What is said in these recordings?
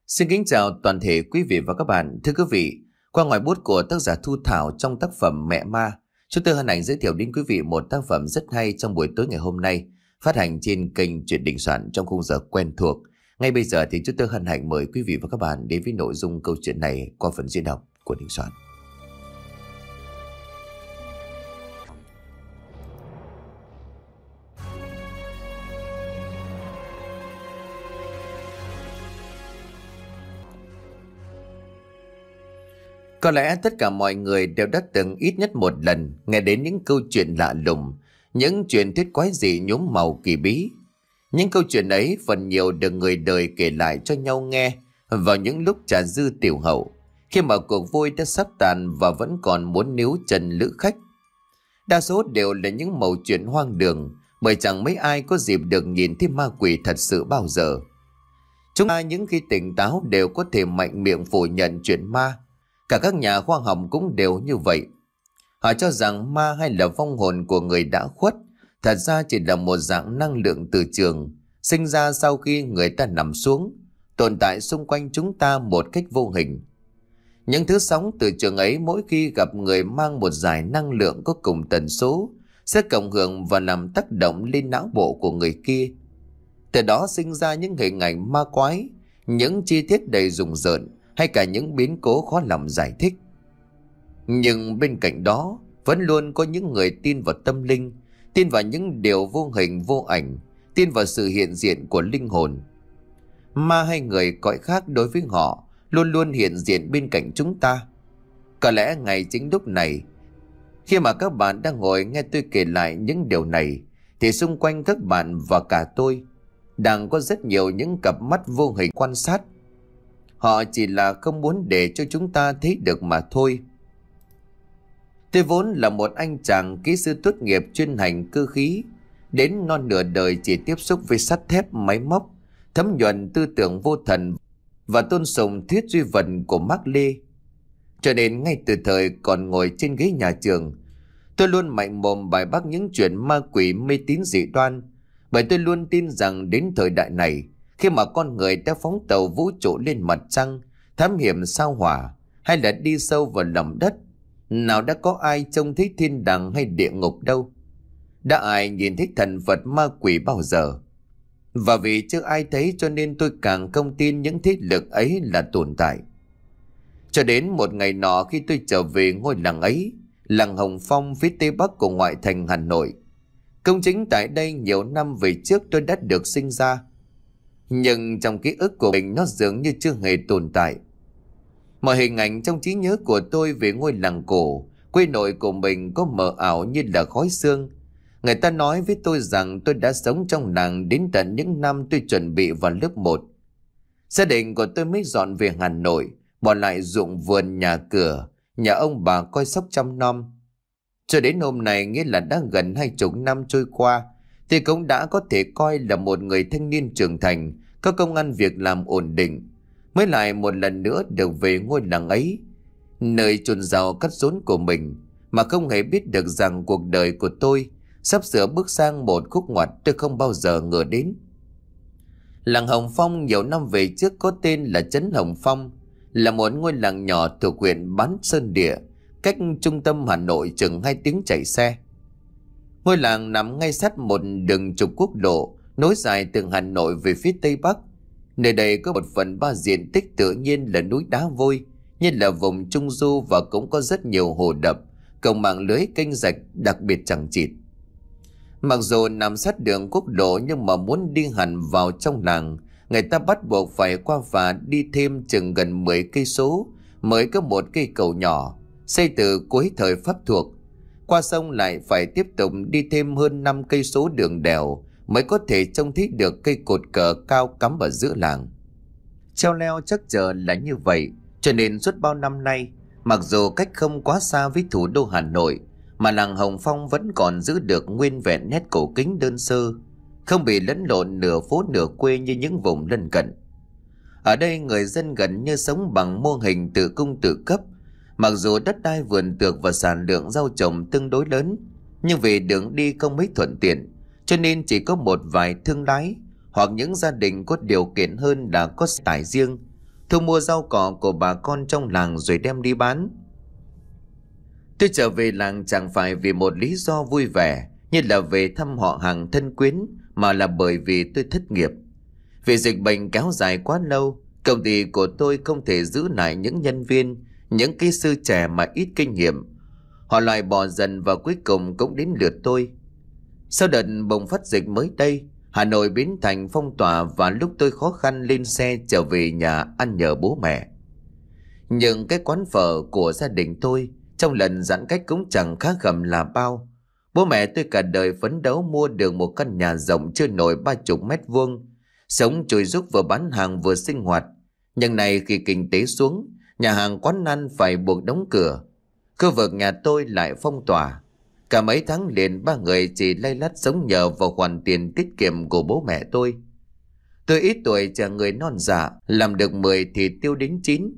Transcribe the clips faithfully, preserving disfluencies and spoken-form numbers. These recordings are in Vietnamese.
Xin kính chào toàn thể quý vị và các bạn. Thưa quý vị, qua ngòi bút của tác giả Thu Thảo trong tác phẩm Mẹ Ma, chúng tôi hân hạnh giới thiệu đến quý vị một tác phẩm rất hay trong buổi tối ngày hôm nay, phát hành trên kênh Chuyện Đình Soạn trong khung giờ quen thuộc. Ngay bây giờ thì chúng tôi hân hạnh mời quý vị và các bạn đến với nội dung câu chuyện này qua phần diễn đọc của Đình Soạn. Có lẽ tất cả mọi người đều đã từng ít nhất một lần nghe đến những câu chuyện lạ lùng, những truyền thuyết quái dị nhuốm màu kỳ bí. Những câu chuyện ấy phần nhiều được người đời kể lại cho nhau nghe vào những lúc trà dư tiểu hậu, khi mà cuộc vui đã sắp tàn và vẫn còn muốn níu chân lữ khách. Đa số đều là những mẩu chuyện hoang đường, bởi chẳng mấy ai có dịp được nhìn thấy ma quỷ thật sự bao giờ. Chúng ta những khi tỉnh táo đều có thể mạnh miệng phủ nhận chuyện ma. Cả các nhà khoa học cũng đều như vậy. Họ cho rằng ma hay là vong hồn của người đã khuất thật ra chỉ là một dạng năng lượng từ trường, sinh ra sau khi người ta nằm xuống, tồn tại xung quanh chúng ta một cách vô hình. Những thứ sóng từ trường ấy mỗi khi gặp người mang một dải năng lượng có cùng tần số sẽ cộng hưởng và làm tác động lên não bộ của người kia. Từ đó sinh ra những hình ảnh ma quái, những chi tiết đầy rùng rợn, hay cả những biến cố khó lòng giải thích. Nhưng bên cạnh đó vẫn luôn có những người tin vào tâm linh, tin vào những điều vô hình vô ảnh, tin vào sự hiện diện của linh hồn. Ma hay người cõi khác đối với họ luôn luôn hiện diện bên cạnh chúng ta. Có lẽ ngày chính lúc này, khi mà các bạn đang ngồi nghe tôi kể lại những điều này, thì xung quanh các bạn và cả tôi đang có rất nhiều những cặp mắt vô hình quan sát. Họ chỉ là không muốn để cho chúng ta thấy được mà thôi. Tôi vốn là một anh chàng kỹ sư tốt nghiệp chuyên ngành cơ khí, đến non nửa đời chỉ tiếp xúc với sắt thép, máy móc, thấm nhuần tư tưởng vô thần và tôn sùng thuyết duy vật của Mác Lê. Cho nên ngay từ thời còn ngồi trên ghế nhà trường, tôi luôn mạnh mồm bài bác những chuyện ma quỷ mê tín dị đoan, bởi tôi luôn tin rằng đến thời đại này, khi mà con người đã phóng tàu vũ trụ lên mặt trăng, thám hiểm sao hỏa, hay là đi sâu vào lòng đất, nào đã có ai trông thấy thiên đàng hay địa ngục đâu. Đã ai nhìn thấy thần Phật ma quỷ bao giờ. Và vì chưa ai thấy cho nên tôi càng không tin những thế lực ấy là tồn tại. Cho đến một ngày nọ khi tôi trở về ngôi làng ấy, làng Hồng Phong phía tây bắc của ngoại thành Hà Nội. Công chính tại đây nhiều năm về trước tôi đã được sinh ra, nhưng trong ký ức của mình nó dường như chưa hề tồn tại. Mọi hình ảnh trong trí nhớ của tôi về ngôi làng cổ, quê nội của mình có mờ ảo như là khói sương. Người ta nói với tôi rằng tôi đã sống trong làng đến tận những năm tôi chuẩn bị vào lớp một. Gia đình của tôi mới dọn về Hà Nội, bỏ lại ruộng vườn nhà cửa, nhà ông bà coi sóc chăm nom. Cho đến hôm nay, nghĩa là đã gần hai chục năm trôi qua, thì cũng đã có thể coi là một người thanh niên trưởng thành, có công ăn việc làm ổn định, mới lại một lần nữa được về ngôi làng ấy, nơi chôn rau cắt rốn của mình, mà không hề biết được rằng cuộc đời của tôi sắp sửa bước sang một khúc ngoặt tôi không bao giờ ngờ đến. Làng Hồng Phong nhiều năm về trước có tên là trấn Hồng Phong, là một ngôi làng nhỏ thuộc huyện Bán Sơn Địa, cách trung tâm Hà Nội chừng hai tiếng chạy xe. Ngôi làng nằm ngay sát một đường trục quốc lộ nối dài từ Hà Nội về phía tây bắc. Nơi đây có một phần ba diện tích tự nhiên là núi đá vôi, như là vùng trung du, và cũng có rất nhiều hồ đập, cộng mạng lưới kênh rạch đặc biệt chằng chịt. Mặc dù nằm sát đường quốc lộ, nhưng mà muốn đi hẳn vào trong làng, người ta bắt buộc phải qua phà đi thêm chừng gần mười cây số mới có một cây cầu nhỏ, xây từ cuối thời Pháp thuộc. Qua sông lại phải tiếp tục đi thêm hơn năm cây số đường đèo mới có thể trông thấy được cây cột cờ cao cắm ở giữa làng. Treo leo chắc chờ là như vậy, cho nên suốt bao năm nay, mặc dù cách không quá xa với thủ đô Hà Nội, mà làng Hồng Phong vẫn còn giữ được nguyên vẹn nét cổ kính đơn sơ, không bị lẫn lộn nửa phố nửa quê như những vùng lân cận. Ở đây người dân gần như sống bằng mô hình tự cung tự cấp. Mặc dù đất đai vườn tược và sản lượng rau trồng tương đối lớn, nhưng vì đường đi không mấy thuận tiện, cho nên chỉ có một vài thương lái hoặc những gia đình có điều kiện hơn là có xe tải riêng, thu mua rau cỏ của bà con trong làng rồi đem đi bán. Tôi trở về làng chẳng phải vì một lý do vui vẻ như là về thăm họ hàng thân quyến, mà là bởi vì tôi thất nghiệp. Vì dịch bệnh kéo dài quá lâu, công ty của tôi không thể giữ lại những nhân viên, những kỹ sư trẻ mà ít kinh nghiệm. Họ loại bỏ dần và cuối cùng cũng đến lượt tôi. Sau đợt bùng phát dịch mới đây, Hà Nội biến thành phong tỏa và lúc tôi khó khăn lên xe trở về nhà ăn nhờ bố mẹ. Nhưng cái quán phở của gia đình tôi trong lần giãn cách cũng chẳng khác gầm là bao. Bố mẹ tôi cả đời phấn đấu mua được một căn nhà rộng chưa nổi ba chục mét vuông, sống chùi rúc vừa bán hàng vừa sinh hoạt. Nhưng này khi kinh tế xuống, nhà hàng quán ăn phải buộc đóng cửa. Khu vực nhà tôi lại phong tỏa. Cả mấy tháng liền ba người chỉ lay lắt sống nhờ vào khoản tiền tiết kiệm của bố mẹ tôi. Tôi ít tuổi chả người non dạ, làm được mười thì tiêu đến chín.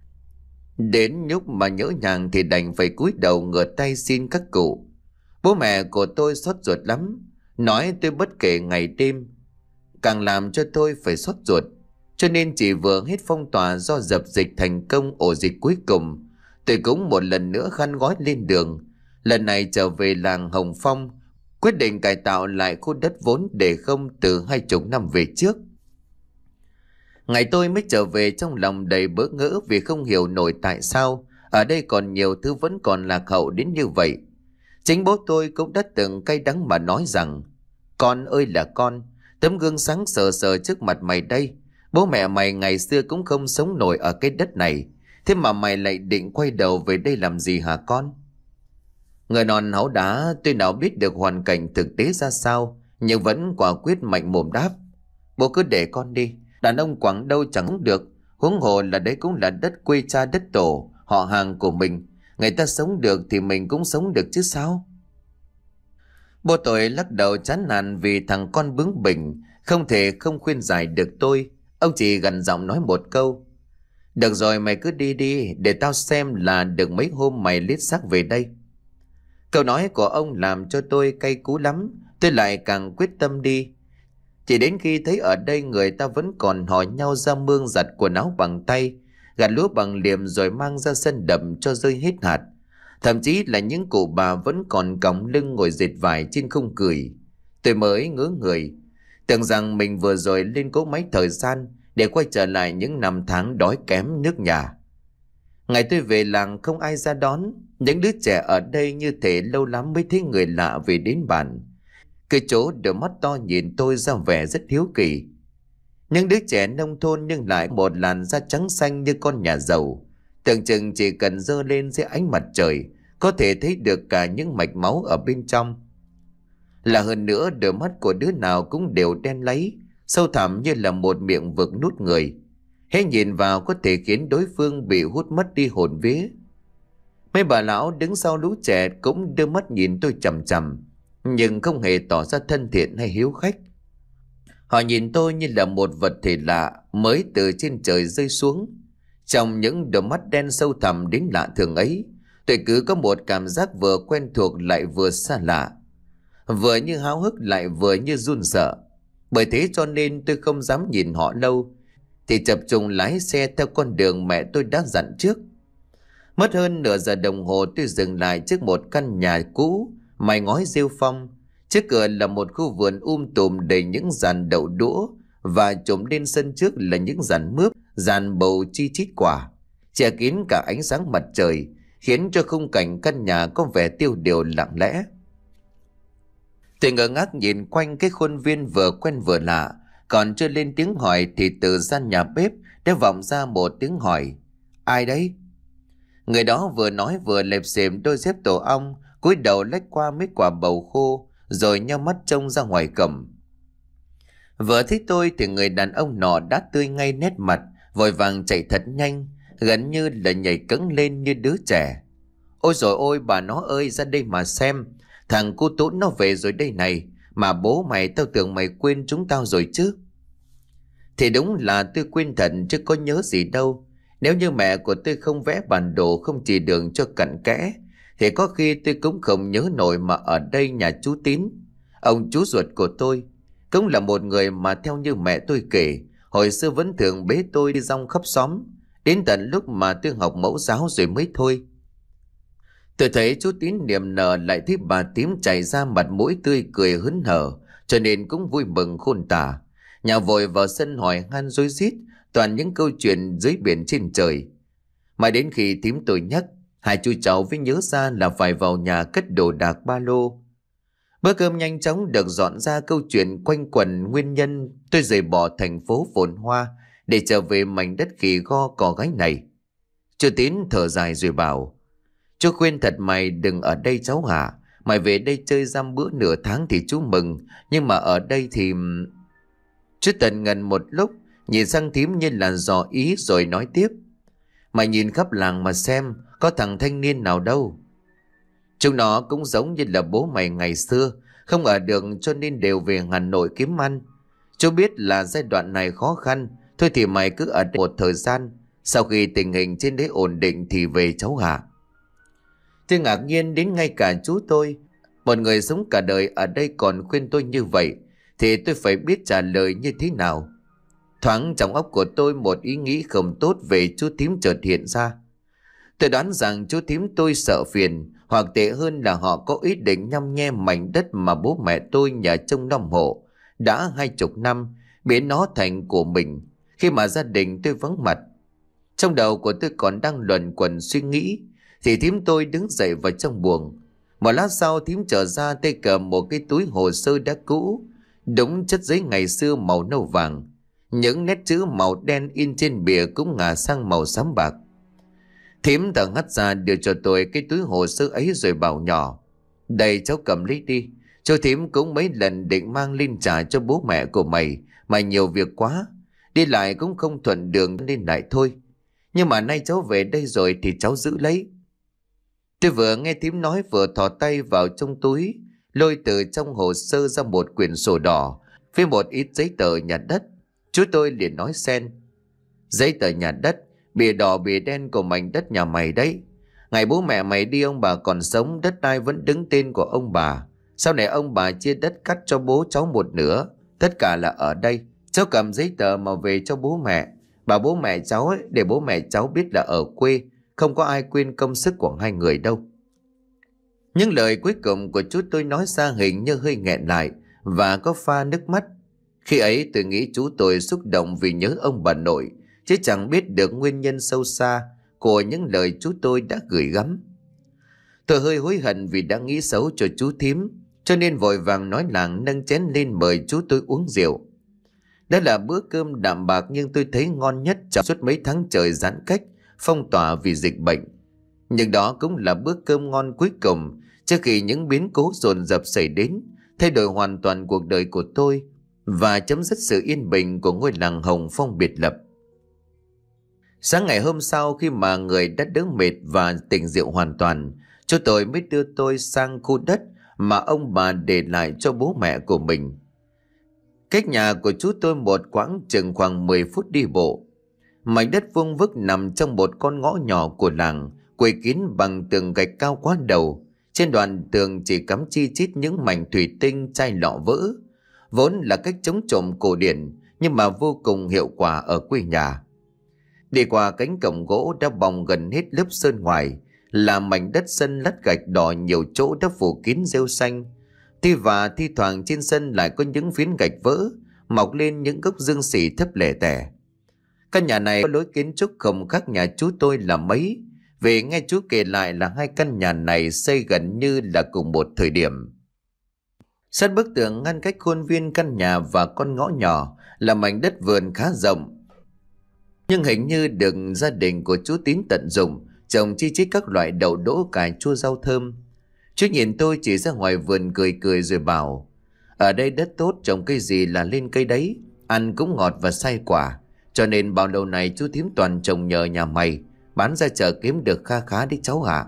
Đến nhúc mà nhỡ nhàng thì đành phải cúi đầu ngửa tay xin các cụ. Bố mẹ của tôi xót ruột lắm, nói tôi bất kể ngày đêm, càng làm cho tôi phải xót ruột. Cho nên chỉ vừa hết phong tỏa do dập dịch thành công ổ dịch cuối cùng, tôi cũng một lần nữa khăn gói lên đường. Lần này trở về làng Hồng Phong, quyết định cải tạo lại khu đất vốn để không từ hai chục năm về trước. Ngày tôi mới trở về trong lòng đầy bỡ ngỡ vì không hiểu nổi tại sao ở đây còn nhiều thứ vẫn còn lạc hậu đến như vậy. Chính bố tôi cũng đã từng cay đắng mà nói rằng: con ơi là con, tấm gương sáng sờ sờ trước mặt mày đây. Bố mẹ mày ngày xưa cũng không sống nổi ở cái đất này, thế mà mày lại định quay đầu về đây làm gì hả con? Người non háu đá, tôi nào biết được hoàn cảnh thực tế ra sao, nhưng vẫn quả quyết mạnh mồm đáp: bố cứ để con đi, đàn ông quảng đâu chẳng được, huống hồ là đấy cũng là đất quê cha đất tổ, họ hàng của mình. Người ta sống được thì mình cũng sống được chứ sao? Bố tôi lắc đầu chán nản vì thằng con bướng bỉnh, không thể không khuyên giải được tôi. Ông chỉ gằn giọng nói một câu: được rồi, mày cứ đi đi, để tao xem là được mấy hôm mày lết xác về đây. Câu nói của ông làm cho tôi cay cú lắm. Tôi lại càng quyết tâm đi. Chỉ đến khi thấy ở đây người ta vẫn còn hò nhau ra mương giặt quần áo bằng tay, gặt lúa bằng liềm rồi mang ra sân đầm cho rơi hết hạt. Thậm chí là những cụ bà vẫn còn cõng lưng ngồi dệt vải trên khung cửi, tôi mới ngớ người. Tưởng rằng mình vừa rồi lên cỗ máy thời gian để quay trở lại những năm tháng đói kém nước nhà. Ngày tôi về làng không ai ra đón. Những đứa trẻ ở đây như thể lâu lắm mới thấy người lạ về đến bản. Cái chỗ đôi mắt to nhìn tôi ra vẻ rất hiếu kỳ. Những đứa trẻ nông thôn nhưng lại một làn da trắng xanh như con nhà giàu. Tưởng chừng chỉ cần giơ lên dưới ánh mặt trời có thể thấy được cả những mạch máu ở bên trong. Là hơn nữa, đôi mắt của đứa nào cũng đều đen láy, sâu thẳm như là một miệng vực nút người. Hễ nhìn vào có thể khiến đối phương bị hút mất đi hồn vía. Mấy bà lão đứng sau lũ trẻ cũng đưa mắt nhìn tôi chằm chằm, nhưng không hề tỏ ra thân thiện hay hiếu khách. Họ nhìn tôi như là một vật thể lạ mới từ trên trời rơi xuống. Trong những đôi mắt đen sâu thẳm đến lạ thường ấy, tôi cứ có một cảm giác vừa quen thuộc lại vừa xa lạ, vừa như háo hức lại vừa như run sợ. Bởi thế cho nên tôi không dám nhìn họ lâu, thì tập trung lái xe theo con đường mẹ tôi đã dặn trước. Mất hơn nửa giờ đồng hồ tôi dừng lại trước một căn nhà cũ mái ngói rêu phong. Trước cửa là một khu vườn um tùm đầy những giàn đậu đũa, và trùm lên sân trước là những giàn mướp, giàn bầu chi chít quả, che kín cả ánh sáng mặt trời, khiến cho khung cảnh căn nhà có vẻ tiêu điều lặng lẽ. Tôi ngơ ngác nhìn quanh cái khuôn viên vừa quen vừa lạ, còn chưa lên tiếng hỏi thì từ gian nhà bếp đã vọng ra một tiếng hỏi: ai đấy? Người đó vừa nói vừa lẹp xềm đôi dép tổ ong, cúi đầu lách qua mấy quả bầu khô, rồi nheo mắt trông ra ngoài cổng. Vừa thấy tôi thì người đàn ông nọ đã tươi ngay nét mặt, vội vàng chạy thật nhanh, gần như là nhảy cẫng lên như đứa trẻ. Ôi rồi ôi bà nó ơi, ra đây mà xem, thằng cu tốn nó về rồi đây này. Mà bố mày, tao tưởng mày quên chúng tao rồi chứ. Thì đúng là tôi quên thật chứ có nhớ gì đâu. Nếu như mẹ của tôi không vẽ bản đồ, không chỉ đường cho cặn kẽ, thì có khi tôi cũng không nhớ nổi mà ở đây nhà chú Tín, ông chú ruột của tôi, cũng là một người mà theo như mẹ tôi kể, hồi xưa vẫn thường bế tôi đi rong khắp xóm, đến tận lúc mà tôi học mẫu giáo rồi mới thôi. Tôi thấy chú Tín niềm nở, lại thấy bà Tím chảy ra mặt mũi tươi cười hớn hở, cho nên cũng vui mừng khôn tả. Nhà vội vào sân hỏi han rối rít, toàn những câu chuyện dưới biển trên trời. Mãi đến khi Tím tôi nhắc, hai chú cháu mới nhớ ra là phải vào nhà cất đồ đạc ba lô. Bữa cơm nhanh chóng được dọn ra, câu chuyện quanh quẩn nguyên nhân tôi rời bỏ thành phố phồn hoa để trở về mảnh đất khỉ go cò gáy này. Chú Tín thở dài rồi bảo: chú khuyên thật mày đừng ở đây cháu hả? Mày về đây chơi dăm bữa nửa tháng thì chú mừng, nhưng mà ở đây thì... Chú tần ngần một lúc, nhìn sang Thím như là dò ý rồi nói tiếp: mày nhìn khắp làng mà xem, có thằng thanh niên nào đâu. Chúng nó cũng giống như là bố mày ngày xưa, không ở được cho nên đều về Hà Nội kiếm ăn. Chú biết là giai đoạn này khó khăn, thôi thì mày cứ ở đây một thời gian, sau khi tình hình trên đấy ổn định thì về cháu hả? Tôi ngạc nhiên đến ngay cả chú tôi, một người sống cả đời ở đây còn khuyên tôi như vậy, thì tôi phải biết trả lời như thế nào. Thoáng trong óc của tôi một ý nghĩ không tốt về chú Thím chợt hiện ra. Tôi đoán rằng chú Thím tôi sợ phiền, hoặc tệ hơn là họ có ý định nhăm nhe mảnh đất mà bố mẹ tôi nhờ trông nom hộ đã hai chục năm, biến nó thành của mình khi mà gia đình tôi vắng mặt. Trong đầu của tôi còn đang luẩn quẩn suy nghĩ thì Thím tôi đứng dậy vào trong buồng. Một lát sau Thím trở ra tay cầm một cái túi hồ sơ đã cũ, đúng chất giấy ngày xưa màu nâu vàng. Những nét chữ màu đen in trên bìa cũng ngả sang màu xám bạc. Thím thở hắt ra đưa cho tôi cái túi hồ sơ ấy rồi bảo nhỏ: đây cháu cầm lấy đi. Chú Thím cũng mấy lần định mang lên trả cho bố mẹ của mày, mà nhiều việc quá, đi lại cũng không thuận đường nên lại thôi. Nhưng mà nay cháu về đây rồi thì cháu giữ lấy. Tôi vừa nghe Thím nói vừa thò tay vào trong túi, lôi từ trong hồ sơ ra một quyển sổ đỏ với một ít giấy tờ nhà đất. Chú tôi liền nói xen: giấy tờ nhà đất, bìa đỏ bìa đen của mảnh đất nhà mày đấy. Ngày bố mẹ mày đi ông bà còn sống, đất đai vẫn đứng tên của ông bà. Sau này ông bà chia đất cắt cho bố cháu một nửa, tất cả là ở đây. Cháu cầm giấy tờ mà về cho bố mẹ, bảo bố mẹ cháu ấy, để bố mẹ cháu biết là ở quê không có ai quên công sức của hai người đâu. Những lời cuối cùng của chú tôi nói ra hình như hơi nghẹn lại và có pha nước mắt. Khi ấy tôi nghĩ chú tôi xúc động vì nhớ ông bà nội, chứ chẳng biết được nguyên nhân sâu xa của những lời chú tôi đã gửi gắm. Tôi hơi hối hận vì đã nghĩ xấu cho chú Thím, cho nên vội vàng nói làng nâng chén lên mời chú tôi uống rượu. Đó là bữa cơm đạm bạc nhưng tôi thấy ngon nhất trong suốt mấy tháng trời giãn cách, phong tỏa vì dịch bệnh. Nhưng đó cũng là bữa cơm ngon cuối cùng trước khi những biến cố dồn dập xảy đến, thay đổi hoàn toàn cuộc đời của tôi và chấm dứt sự yên bình của ngôi làng Hồng Phong biệt lập. Sáng ngày hôm sau, khi mà người đã đỡ mệt và tỉnh rượu hoàn toàn, chú tôi mới đưa tôi sang khu đất mà ông bà để lại cho bố mẹ của mình. Cách nhà của chú tôi một quãng chừng khoảng mười phút đi bộ. Mảnh đất vuông vức nằm trong một con ngõ nhỏ của làng, quây kín bằng tường gạch cao quá đầu. Trên đoạn tường chỉ cắm chi chít những mảnh thủy tinh, chai lọ vỡ, vốn là cách chống trộm cổ điển nhưng mà vô cùng hiệu quả ở quê nhà. Đi qua cánh cổng gỗ đã bong gần hết lớp sơn ngoài là mảnh đất sân lát gạch đỏ, nhiều chỗ đã phủ kín rêu xanh. Thi và thi thoảng trên sân lại có những phiến gạch vỡ mọc lên những gốc dương xỉ thấp lẻ tẻ. Căn nhà này có lối kiến trúc không khác nhà chú tôi là mấy, vì nghe chú kể lại là hai căn nhà này xây gần như là cùng một thời điểm. Sát bức tường ngăn cách khuôn viên căn nhà và con ngõ nhỏ là mảnh đất vườn khá rộng, nhưng hình như được gia đình của chú Tín tận dụng trồng chi chít các loại đậu đỗ, cải, chua, rau thơm. Chú nhìn tôi chỉ ra ngoài vườn cười cười rồi bảo: ở đây đất tốt, trồng cây gì là lên cây đấy, ăn cũng ngọt và sai quả, cho nên bao lâu này chú Thím toàn trồng nhờ nhà mày, bán ra chợ kiếm được kha khá đấy cháu hả?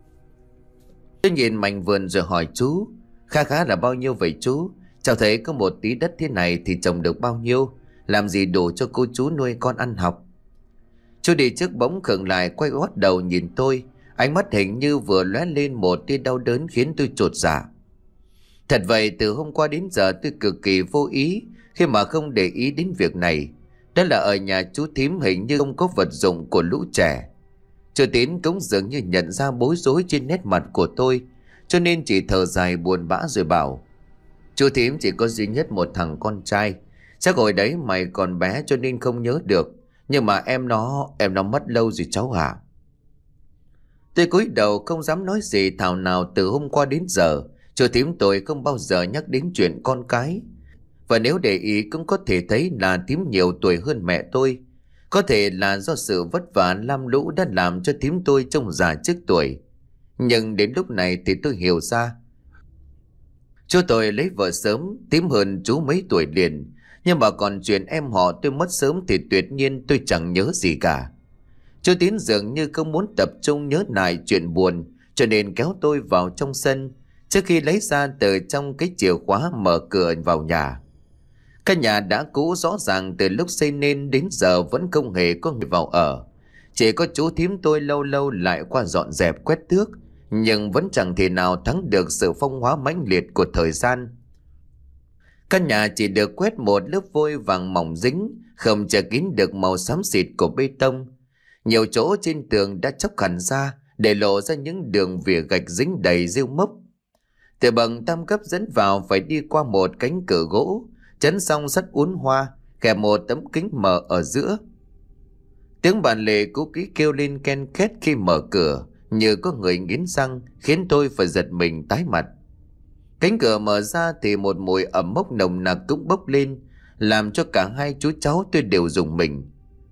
Tôi nhìn mảnh vườn rồi hỏi chú: kha khá là bao nhiêu vậy chú? Cháu thấy có một tí đất thế này thì trồng được bao nhiêu, làm gì đủ cho cô chú nuôi con ăn học? Chú đi trước bỗng khựng lại, quay gót đầu nhìn tôi, ánh mắt hình như vừa lóe lên một tia đau đớn khiến tôi chột dạ. Thật vậy, từ hôm qua đến giờ tôi cực kỳ vô ý khi mà không để ý đến việc này. Đó là ở nhà chú Thím hình như không có vật dụng của lũ trẻ. Chú Tín cũng dường như nhận ra bối rối trên nét mặt của tôi, cho nên chỉ thở dài buồn bã rồi bảo: Chú Thím chỉ có duy nhất một thằng con trai. Chắc hồi đấy mày còn bé cho nên không nhớ được. Nhưng mà em nó, em nó mất lâu rồi cháu hả? Tôi cúi đầu không dám nói gì, thảo nào từ hôm qua đến giờ chú Thím tôi không bao giờ nhắc đến chuyện con cái. Và nếu để ý cũng có thể thấy là Thím nhiều tuổi hơn mẹ tôi. Có thể là do sự vất vả lam lũ đã làm cho Thím tôi trông già trước tuổi. Nhưng đến lúc này thì tôi hiểu ra. Chú tôi lấy vợ sớm, Thím hơn chú mấy tuổi liền. Nhưng mà còn chuyện em họ tôi mất sớm thì tuyệt nhiên tôi chẳng nhớ gì cả. Chú Tín dường như không muốn tập trung nhớ lại chuyện buồn, cho nên kéo tôi vào trong sân trước khi lấy ra từ trong cái chìa khóa mở cửa vào nhà. Căn nhà đã cũ rõ ràng từ lúc xây nên đến giờ vẫn không hề có người vào ở. Chỉ có chú Thím tôi lâu lâu lại qua dọn dẹp quét tước, nhưng vẫn chẳng thể nào thắng được sự phong hóa mãnh liệt của thời gian. Căn nhà chỉ được quét một lớp vôi vàng mỏng dính, không che kín được màu xám xịt của bê tông. Nhiều chỗ trên tường đã chóc hẳn ra, để lộ ra những đường vỉa gạch dính đầy rêu mốc. Từ bậc tam cấp dẫn vào phải đi qua một cánh cửa gỗ, chắn xong sắt uốn hoa, kèm một tấm kính mờ ở giữa. Tiếng bàn lề cũ kỹ kêu lên ken két khi mở cửa, như có người nghiến răng, khiến tôi phải giật mình tái mặt. Cánh cửa mở ra thì một mùi ẩm mốc nồng nặc cũng bốc lên, làm cho cả hai chú cháu tôi đều rùng mình.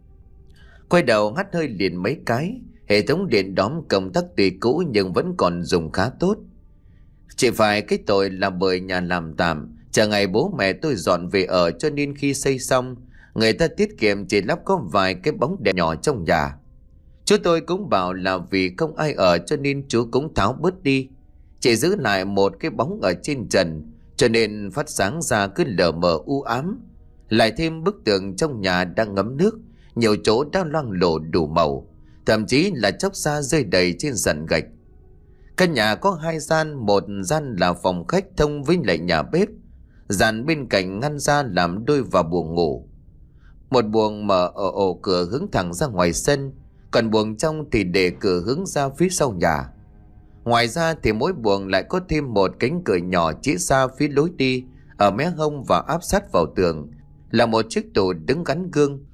Quay đầu hắt hơi liền mấy cái, hệ thống điện đóm công tắc tuy cũ nhưng vẫn còn dùng khá tốt. Chỉ phải cái tội là bởi nhà làm tạm, chờ ngày bố mẹ tôi dọn về ở cho nên khi xây xong, người ta tiết kiệm chỉ lắp có vài cái bóng đèn nhỏ trong nhà. Chú tôi cũng bảo là vì không ai ở cho nên chú cũng tháo bớt đi, chỉ giữ lại một cái bóng ở trên trần, cho nên phát sáng ra cứ lờ mờ u ám. Lại thêm bức tường trong nhà đang ngấm nước, nhiều chỗ đã loang lổ đủ màu, thậm chí là chóc ra rơi đầy trên sàn gạch. Căn nhà có hai gian, một gian là phòng khách thông với lại nhà bếp, gian bên cạnh ngăn ra làm đôi vào buồng ngủ. Một buồng mở ở ổ cửa hướng thẳng ra ngoài sân, còn buồng trong thì để cửa hướng ra phía sau nhà. Ngoài ra thì mỗi buồng lại có thêm một cánh cửa nhỏ chỉ ra phía lối đi, ở mé hông và áp sát vào tường là một chiếc tủ đứng gắn gương.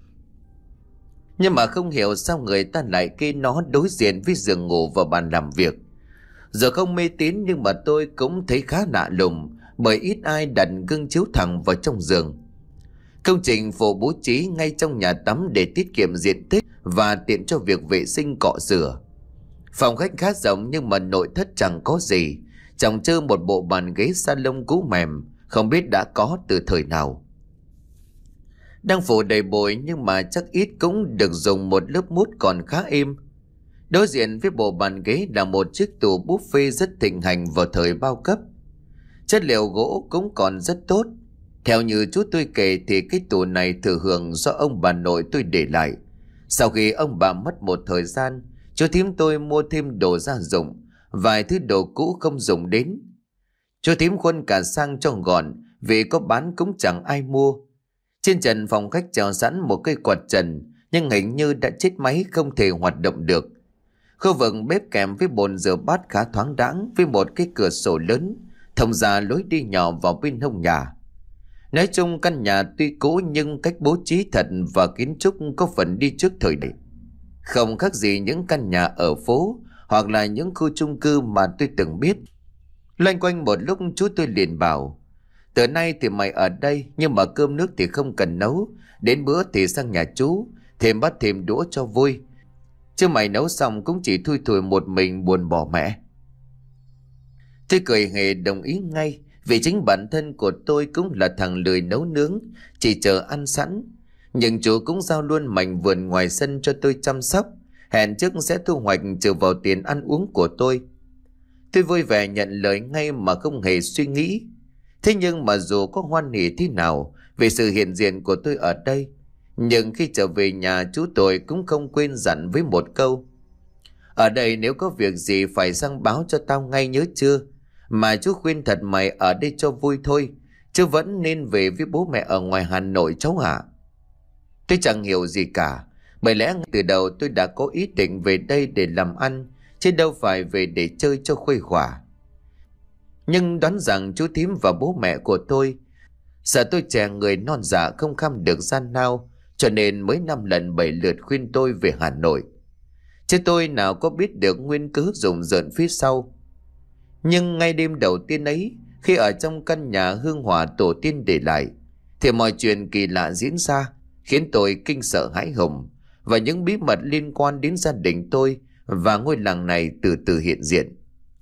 Nhưng mà không hiểu sao người ta lại kê nó đối diện với giường ngủ và bàn làm việc. Giờ không mê tín nhưng mà tôi cũng thấy khá lạ lùng, bởi ít ai đặt gương chiếu thẳng vào trong giường. Công trình phụ bố trí ngay trong nhà tắm để tiết kiệm diện tích và tiện cho việc vệ sinh cọ rửa. Phòng khách khá rộng nhưng mà nội thất chẳng có gì, chồng chơ một bộ bàn ghế salon cũ mềm, không biết đã có từ thời nào. Đang phủ đầy bụi nhưng mà chắc ít cũng được dùng một lớp mút còn khá êm. Đối diện với bộ bàn ghế là một chiếc tủ buffet rất thịnh hành vào thời bao cấp. Chất liệu gỗ cũng còn rất tốt. Theo như chú tôi kể thì cái tủ này thừa hưởng do ông bà nội tôi để lại. Sau khi ông bà mất một thời gian, chú thím tôi mua thêm đồ gia dụng, vài thứ đồ cũ không dùng đến. Chú thím khuân cả sang cho gọn, vì có bán cũng chẳng ai mua. Trên trần phòng khách treo sẵn một cây quạt trần, nhưng hình như đã chết máy không thể hoạt động được. Khu vực bếp kèm với bồn rửa bát khá thoáng đãng, với một cái cửa sổ lớn thông ra lối đi nhỏ vào bên hông nhà. Nói chung căn nhà tuy cũ nhưng cách bố trí thật và kiến trúc có phần đi trước thời đại, không khác gì những căn nhà ở phố hoặc là những khu chung cư mà tôi từng biết. Loanh quanh một lúc chú tôi liền bảo: từ nay thì mày ở đây, nhưng mà cơm nước thì không cần nấu, đến bữa thì sang nhà chú thêm bát thêm đũa cho vui, chứ mày nấu xong cũng chỉ thui thủi một mình buồn bỏ mẹ. Tôi cười hề đồng ý ngay, vì chính bản thân của tôi cũng là thằng lười nấu nướng, chỉ chờ ăn sẵn. Nhưng chú cũng giao luôn mảnh vườn ngoài sân cho tôi chăm sóc, hẹn trước sẽ thu hoạch trừ vào tiền ăn uống của tôi. Tôi vui vẻ nhận lời ngay mà không hề suy nghĩ. Thế nhưng mà dù có hoan hỉ thế nào về sự hiện diện của tôi ở đây, nhưng khi trở về nhà chú tôi cũng không quên dặn với một câu: ở đây nếu có việc gì phải sang báo cho tao ngay, nhớ chưa? Mà chú khuyên thật mày ở đây cho vui thôi, chứ vẫn nên về với bố mẹ ở ngoài Hà Nội cháu hả? Tôi chẳng hiểu gì cả, bởi lẽ ngay từ đầu tôi đã có ý định về đây để làm ăn, chứ đâu phải về để chơi cho khuây khỏa. Nhưng đoán rằng chú thím và bố mẹ của tôi sợ tôi trẻ người non dạ không kham được gian nao, cho nên mới năm lần bảy lượt khuyên tôi về Hà Nội. Chứ tôi nào có biết được nguyên cớ rùng rợn phía sau. Nhưng ngay đêm đầu tiên ấy, khi ở trong căn nhà hương hỏa tổ tiên để lại, thì mọi chuyện kỳ lạ diễn ra, khiến tôi kinh sợ hãi hùng, và những bí mật liên quan đến gia đình tôi và ngôi làng này từ từ hiện diện.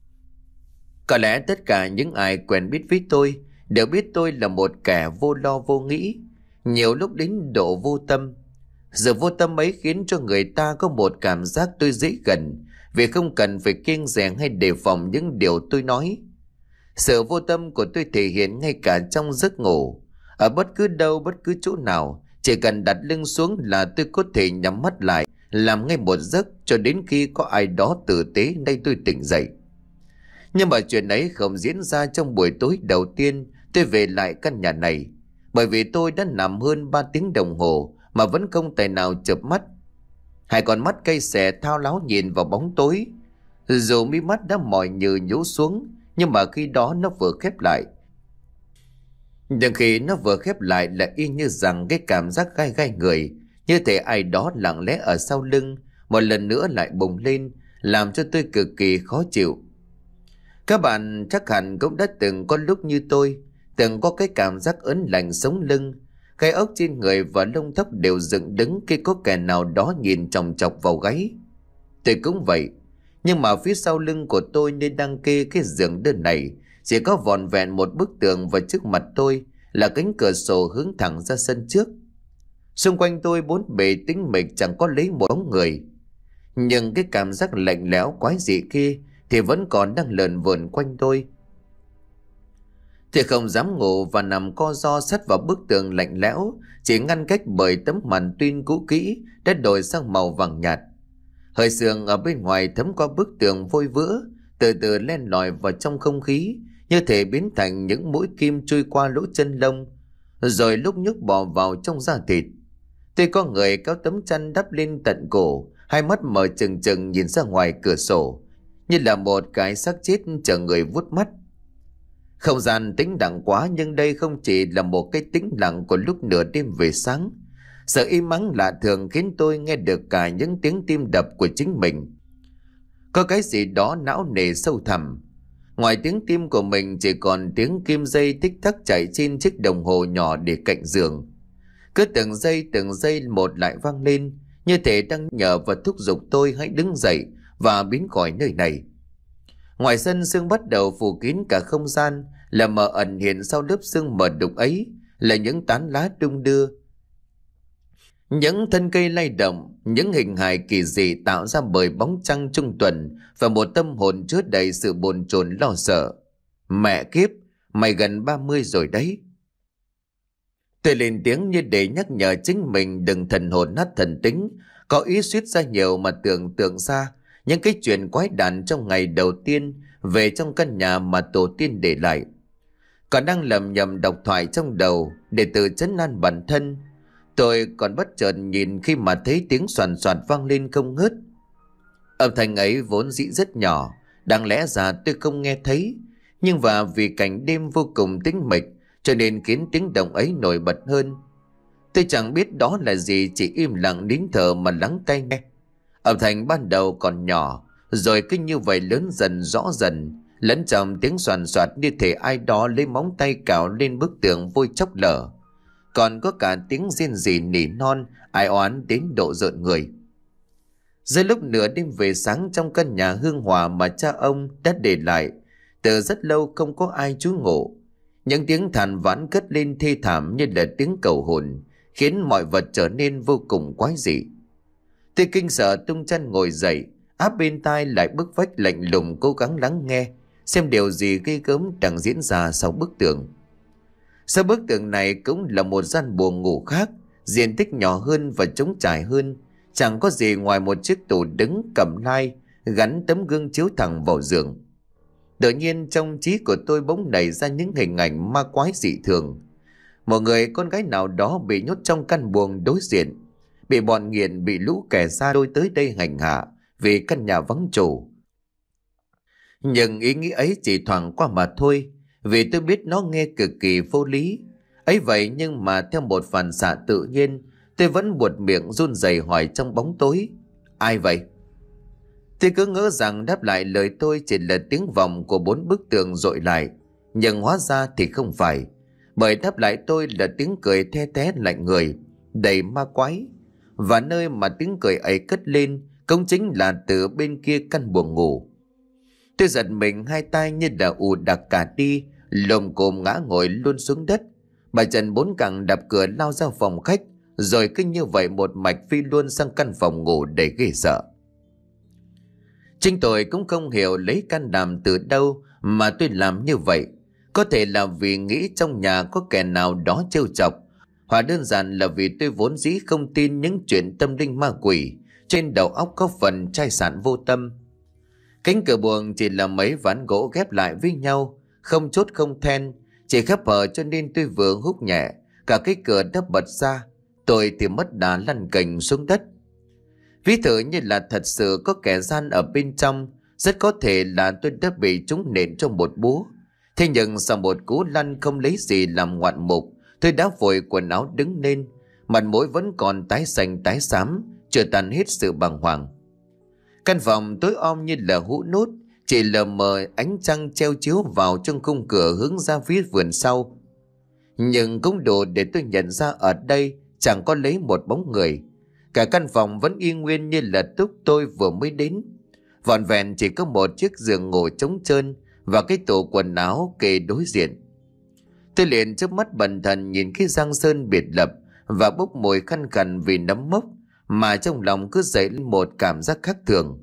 Có lẽ tất cả những ai quen biết với tôi đều biết tôi là một kẻ vô lo vô nghĩ, nhiều lúc đến độ vô tâm. Sự vô tâm ấy khiến cho người ta có một cảm giác tôi dễ gần, vì không cần phải kiêng dè hay đề phòng những điều tôi nói. Sự vô tâm của tôi thể hiện ngay cả trong giấc ngủ. Ở bất cứ đâu, bất cứ chỗ nào, chỉ cần đặt lưng xuống là tôi có thể nhắm mắt lại, làm ngay một giấc cho đến khi có ai đó tử tế đây tôi tỉnh dậy. Nhưng mà chuyện ấy không diễn ra trong buổi tối đầu tiên tôi về lại căn nhà này, bởi vì tôi đã nằm hơn ba tiếng đồng hồ mà vẫn không tài nào chợp mắt. Hai con mắt cay xè thao láo nhìn vào bóng tối. Dù mí mắt đã mỏi như nhũ xuống, nhưng mà khi đó nó vừa khép lại. Nhưng khi nó vừa khép lại là y như rằng cái cảm giác gai gai người, như thể ai đó lặng lẽ ở sau lưng một lần nữa lại bùng lên, làm cho tôi cực kỳ khó chịu. Các bạn chắc hẳn cũng đã từng có lúc như tôi, từng có cái cảm giác ớn lạnh sống lưng, gai ốc trên người và lông tóc đều dựng đứng khi có kẻ nào đó nhìn chòng chọc vào gáy. Tôi cũng vậy, nhưng mà phía sau lưng của tôi nơi đang kê cái giường đơn này chỉ có vỏn vẹn một bức tường, và trước mặt tôi là cánh cửa sổ hướng thẳng ra sân trước. Xung quanh tôi bốn bề tĩnh mịch, chẳng có lấy một bóng người. Nhưng cái cảm giác lạnh lẽo quái dị kia thì vẫn còn đang lờn vờn quanh tôi. Thì không dám ngủ và nằm co ro sát vào bức tường lạnh lẽo, chỉ ngăn cách bởi tấm màn tuyên cũ kỹ đã đổi sang màu vàng nhạt. Hơi sương ở bên ngoài thấm qua bức tường vôi vữa, từ từ len lỏi vào trong không khí, như thể biến thành những mũi kim chui qua lỗ chân lông, rồi lúc nhúc bò vào trong da thịt. Tôi có người kéo tấm chăn đắp lên tận cổ, hai mắt mở trừng trừng nhìn ra ngoài cửa sổ, như là một cái xác chết chờ người vuốt mắt. Không gian tĩnh lặng quá, nhưng đây không chỉ là một cái tĩnh lặng của lúc nửa đêm về sáng. Sự im ắng lạ thường khiến tôi nghe được cả những tiếng tim đập của chính mình. Có cái gì đó não nề sâu thẳm. Ngoài tiếng tim của mình chỉ còn tiếng kim dây tích tắc chạy trên chiếc đồng hồ nhỏ để cạnh giường. Cứ từng giây từng giây một lại vang lên, như thể đang nhờ và thúc giục tôi hãy đứng dậy và biến khỏi nơi này. Ngoài sân, sương bắt đầu phủ kín cả không gian, là mờ ẩn hiện sau lớp sương mờ đục ấy là những tán lá đung đưa, những thân cây lay động, những hình hài kỳ dị tạo ra bởi bóng trăng trung tuần và một tâm hồn chứa đầy sự bồn chồn lo sợ. Mẹ kiếp, mày gần ba mươi rồi đấy. Tôi lên tiếng như để nhắc nhở chính mình đừng thần hồn nát thần tính, có ý suýt ra nhiều mà tưởng tượng ra những cái chuyện quái đản trong ngày đầu tiên về trong căn nhà mà tổ tiên để lại. Còn đang lầm nhầm đọc thoại trong đầu để tự trấn an bản thân, tôi còn bất chợt nhìn khi mà thấy tiếng xoàn xoạt vang lên không ngớt. Âm thanh ấy vốn dĩ rất nhỏ, đáng lẽ ra tôi không nghe thấy, nhưng và vì cảnh đêm vô cùng tĩnh mịch cho nên khiến tiếng động ấy nổi bật hơn. Tôi chẳng biết đó là gì, chỉ im lặng nín thở mà lắng tai nghe. Âm thanh ban đầu còn nhỏ, rồi cứ như vậy lớn dần rõ dần, lẫn trong tiếng xoàn xoạt như thể ai đó lấy móng tay cào lên bức tường vôi chóc lở. Còn có cả tiếng rên rỉ nỉ non, ai oán đến độ rợn người. Giữa lúc nửa đêm về sáng, trong căn nhà hương hòa mà cha ông đã để lại từ rất lâu không có ai trú ngụ, những tiếng than vãn cất lên thê thảm như là tiếng cầu hồn, khiến mọi vật trở nên vô cùng quái dị. Tôi kinh sợ tung chân ngồi dậy, áp bên tai lại bức vách lạnh lùng, cố gắng lắng nghe xem điều gì ghê gớm đang diễn ra sau bức tường. Sau bức tường này cũng là một gian buồng ngủ khác, diện tích nhỏ hơn và trống trải hơn, chẳng có gì ngoài một chiếc tủ đứng cầm lai gắn tấm gương chiếu thẳng vào giường. Tự nhiên trong trí của tôi bỗng nảy ra những hình ảnh ma quái dị thường. Một người con gái nào đó bị nhốt trong căn buồng đối diện, bị bọn nghiện, bị lũ kẻ xa đôi tới đây hành hạ vì căn nhà vắng chủ. Nhưng ý nghĩ ấy chỉ thoảng qua mà thôi, vì tôi biết nó nghe cực kỳ vô lý. Ấy vậy nhưng mà theo một phản xạ tự nhiên, tôi vẫn buột miệng run rẩy hỏi trong bóng tối: ai vậy? Tôi cứ ngỡ rằng đáp lại lời tôi chỉ là tiếng vọng của bốn bức tường dội lại, nhưng hóa ra thì không phải, bởi đáp lại tôi là tiếng cười the thé lạnh người, đầy ma quái. Và nơi mà tiếng cười ấy cất lên cũng chính là từ bên kia căn buồng ngủ. Tôi giật mình, hai tay như là ù đặc cả đi, lồm cồm ngã ngồi luôn xuống đất. Bà Trần bốn cẳng đạp cửa lao ra phòng khách, rồi cứ như vậy một mạch phi luôn sang căn phòng ngủ đầy ghê sợ. Chính tôi cũng không hiểu lấy can đảm từ đâu mà tôi làm như vậy. Có thể là vì nghĩ trong nhà có kẻ nào đó trêu chọc, hoặc đơn giản là vì tôi vốn dĩ không tin những chuyện tâm linh ma quỷ, trên đầu óc có phần chai sạn vô tâm. Cánh cửa buồng chỉ là mấy ván gỗ ghép lại với nhau, không chốt không then, chỉ khép hở, cho nên tôi vừa húc nhẹ, cả cái cửa đã bật ra, tôi thì mất đà lăn cành xuống đất. Ví thử như là thật sự có kẻ gian ở bên trong, rất có thể là tôi đã bị trúng nện trong một búa. Thế nhưng sau một cú lăn không lấy gì làm ngoạn mục, tôi đã vội quần áo đứng lên, mặt mũi vẫn còn tái xanh tái xám, chưa tan hết sự bàng hoàng. Căn phòng tối om như là hũ nút, chỉ lờ mờ ánh trăng treo chiếu vào trong khung cửa hướng ra phía vườn sau. Nhưng cũng đủ để tôi nhận ra ở đây chẳng có lấy một bóng người. Cả căn phòng vẫn y nguyên như là lúc tôi vừa mới đến. Vỏn vẹn chỉ có một chiếc giường ngủ trống trơn và cái tủ quần áo kề đối diện. Tôi liền chớp mắt bần thần nhìn cái giang sơn biệt lập và bốc mùi khăn khăn vì nấm mốc, mà trong lòng cứ dậy lên một cảm giác khác thường.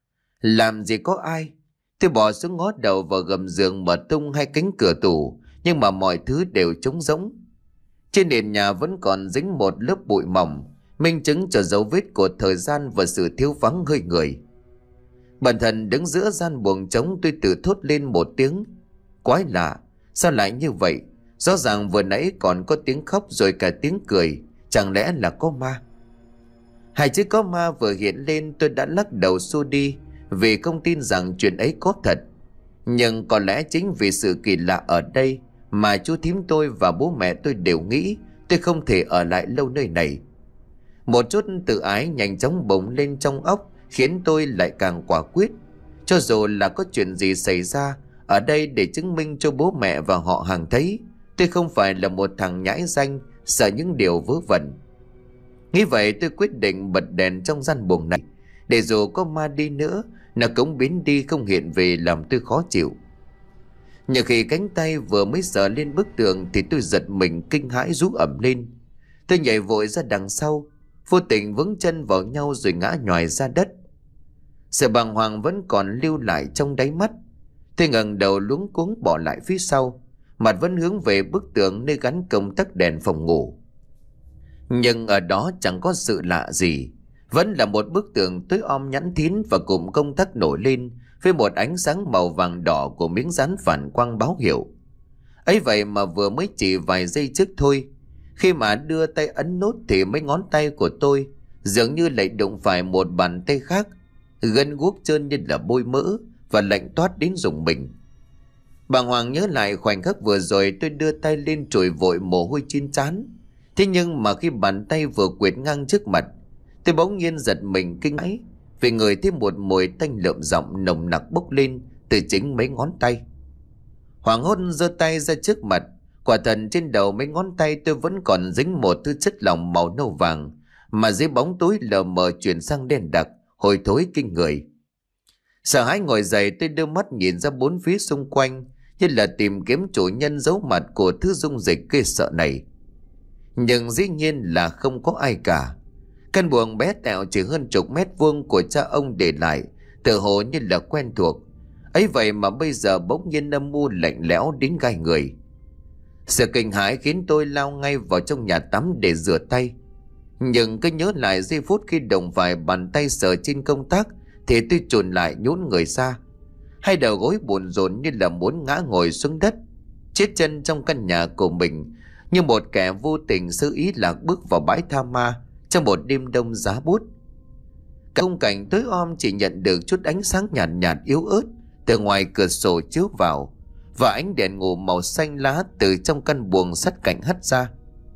Làm gì có ai? Tôi bỏ xuống ngó đầu vào gầm giường, mở tung hai cánh cửa tủ, nhưng mà mọi thứ đều trống rỗng. Trên nền nhà vẫn còn dính một lớp bụi mỏng, minh chứng cho dấu vết của thời gian và sự thiếu vắng hơi người. Bản thân đứng giữa gian buồng trống, tôi tự thốt lên một tiếng: quái lạ, sao lại như vậy? Rõ ràng vừa nãy còn có tiếng khóc rồi cả tiếng cười, chẳng lẽ là có ma? Hai chữ có ma vừa hiện lên, tôi đã lắc đầu xua đi, vì không tin rằng chuyện ấy có thật. Nhưng có lẽ chính vì sự kỳ lạ ở đây mà chú thím tôi và bố mẹ tôi đều nghĩ tôi không thể ở lại lâu nơi này. Một chút tự ái nhanh chóng bùng lên trong óc, khiến tôi lại càng quả quyết. Cho dù là có chuyện gì xảy ra ở đây để chứng minh cho bố mẹ và họ hàng thấy tôi không phải là một thằng nhãi danh sợ những điều vớ vẩn. Nghĩ vậy, tôi quyết định bật đèn trong gian buồng này, để dù có ma đi nữa, nó cũng biến đi không hiện về làm tôi khó chịu. Nhưng khi cánh tay vừa mới sờ lên bức tường thì tôi giật mình kinh hãi rú ẩm lên. Tôi nhảy vội ra đằng sau, vô tình vướng chân vào nhau rồi ngã nhoài ra đất. Sự bàng hoàng vẫn còn lưu lại trong đáy mắt. Tôi ngẩng đầu luống cuống bỏ lại phía sau, mặt vẫn hướng về bức tường nơi gắn công tắc đèn phòng ngủ. Nhưng ở đó chẳng có sự lạ gì, vẫn là một bức tường tối om nhẵn thín và cụm công tắc nổi lên với một ánh sáng màu vàng đỏ của miếng dán phản quang báo hiệu. Ấy vậy mà vừa mới chỉ vài giây trước thôi, khi mà đưa tay ấn nút thì mấy ngón tay của tôi dường như lại đụng phải một bàn tay khác, gân guốc trơn như là bôi mỡ và lạnh toát đến rùng mình. Bàng hoàng nhớ lại khoảnh khắc vừa rồi tôi đưa tay lên chùi vội mồ hôi trên trán. Thế nhưng mà khi bàn tay vừa quệt ngang trước mặt, tôi bỗng nhiên giật mình kinh hãi vì ngửi thấy một mùi tanh lợm giọng nồng nặc bốc lên từ chính mấy ngón tay. Hoảng hốt giơ tay ra trước mặt, quả thật trên đầu mấy ngón tay tôi vẫn còn dính một thứ chất lỏng màu nâu vàng, mà dưới bóng tối lờ mờ chuyển sang đen đặc, hôi thối kinh người. Sợ hãi ngồi dậy, tôi đưa mắt nhìn ra bốn phía xung quanh, như là tìm kiếm chủ nhân giấu mặt của thứ dung dịch ghê sợ này. Nhưng dĩ nhiên là không có ai cả. Căn buồng bé tẹo chỉ hơn chục mét vuông của cha ông để lại, tựa hồ như là quen thuộc. Ấy vậy mà bây giờ bỗng nhiên âm u lạnh lẽo đến gai người. Sự kinh hãi khiến tôi lao ngay vào trong nhà tắm để rửa tay. Nhưng cứ nhớ lại giây phút khi đồng vài bàn tay sờ trên công tắc thì tôi chồn lại nhún người ra. Hai đầu gối buồn rộn như là muốn ngã ngồi xuống đất. Chết chân trong căn nhà của mình, như một kẻ vô tình sơ ý lạc bước vào bãi tha ma trong một đêm đông giá buốt. Cả khung cảnh tối om chỉ nhận được chút ánh sáng nhàn nhạt, nhạt yếu ớt từ ngoài cửa sổ chiếu vào, và ánh đèn ngủ màu xanh lá từ trong căn buồng sắt cạnh hắt ra.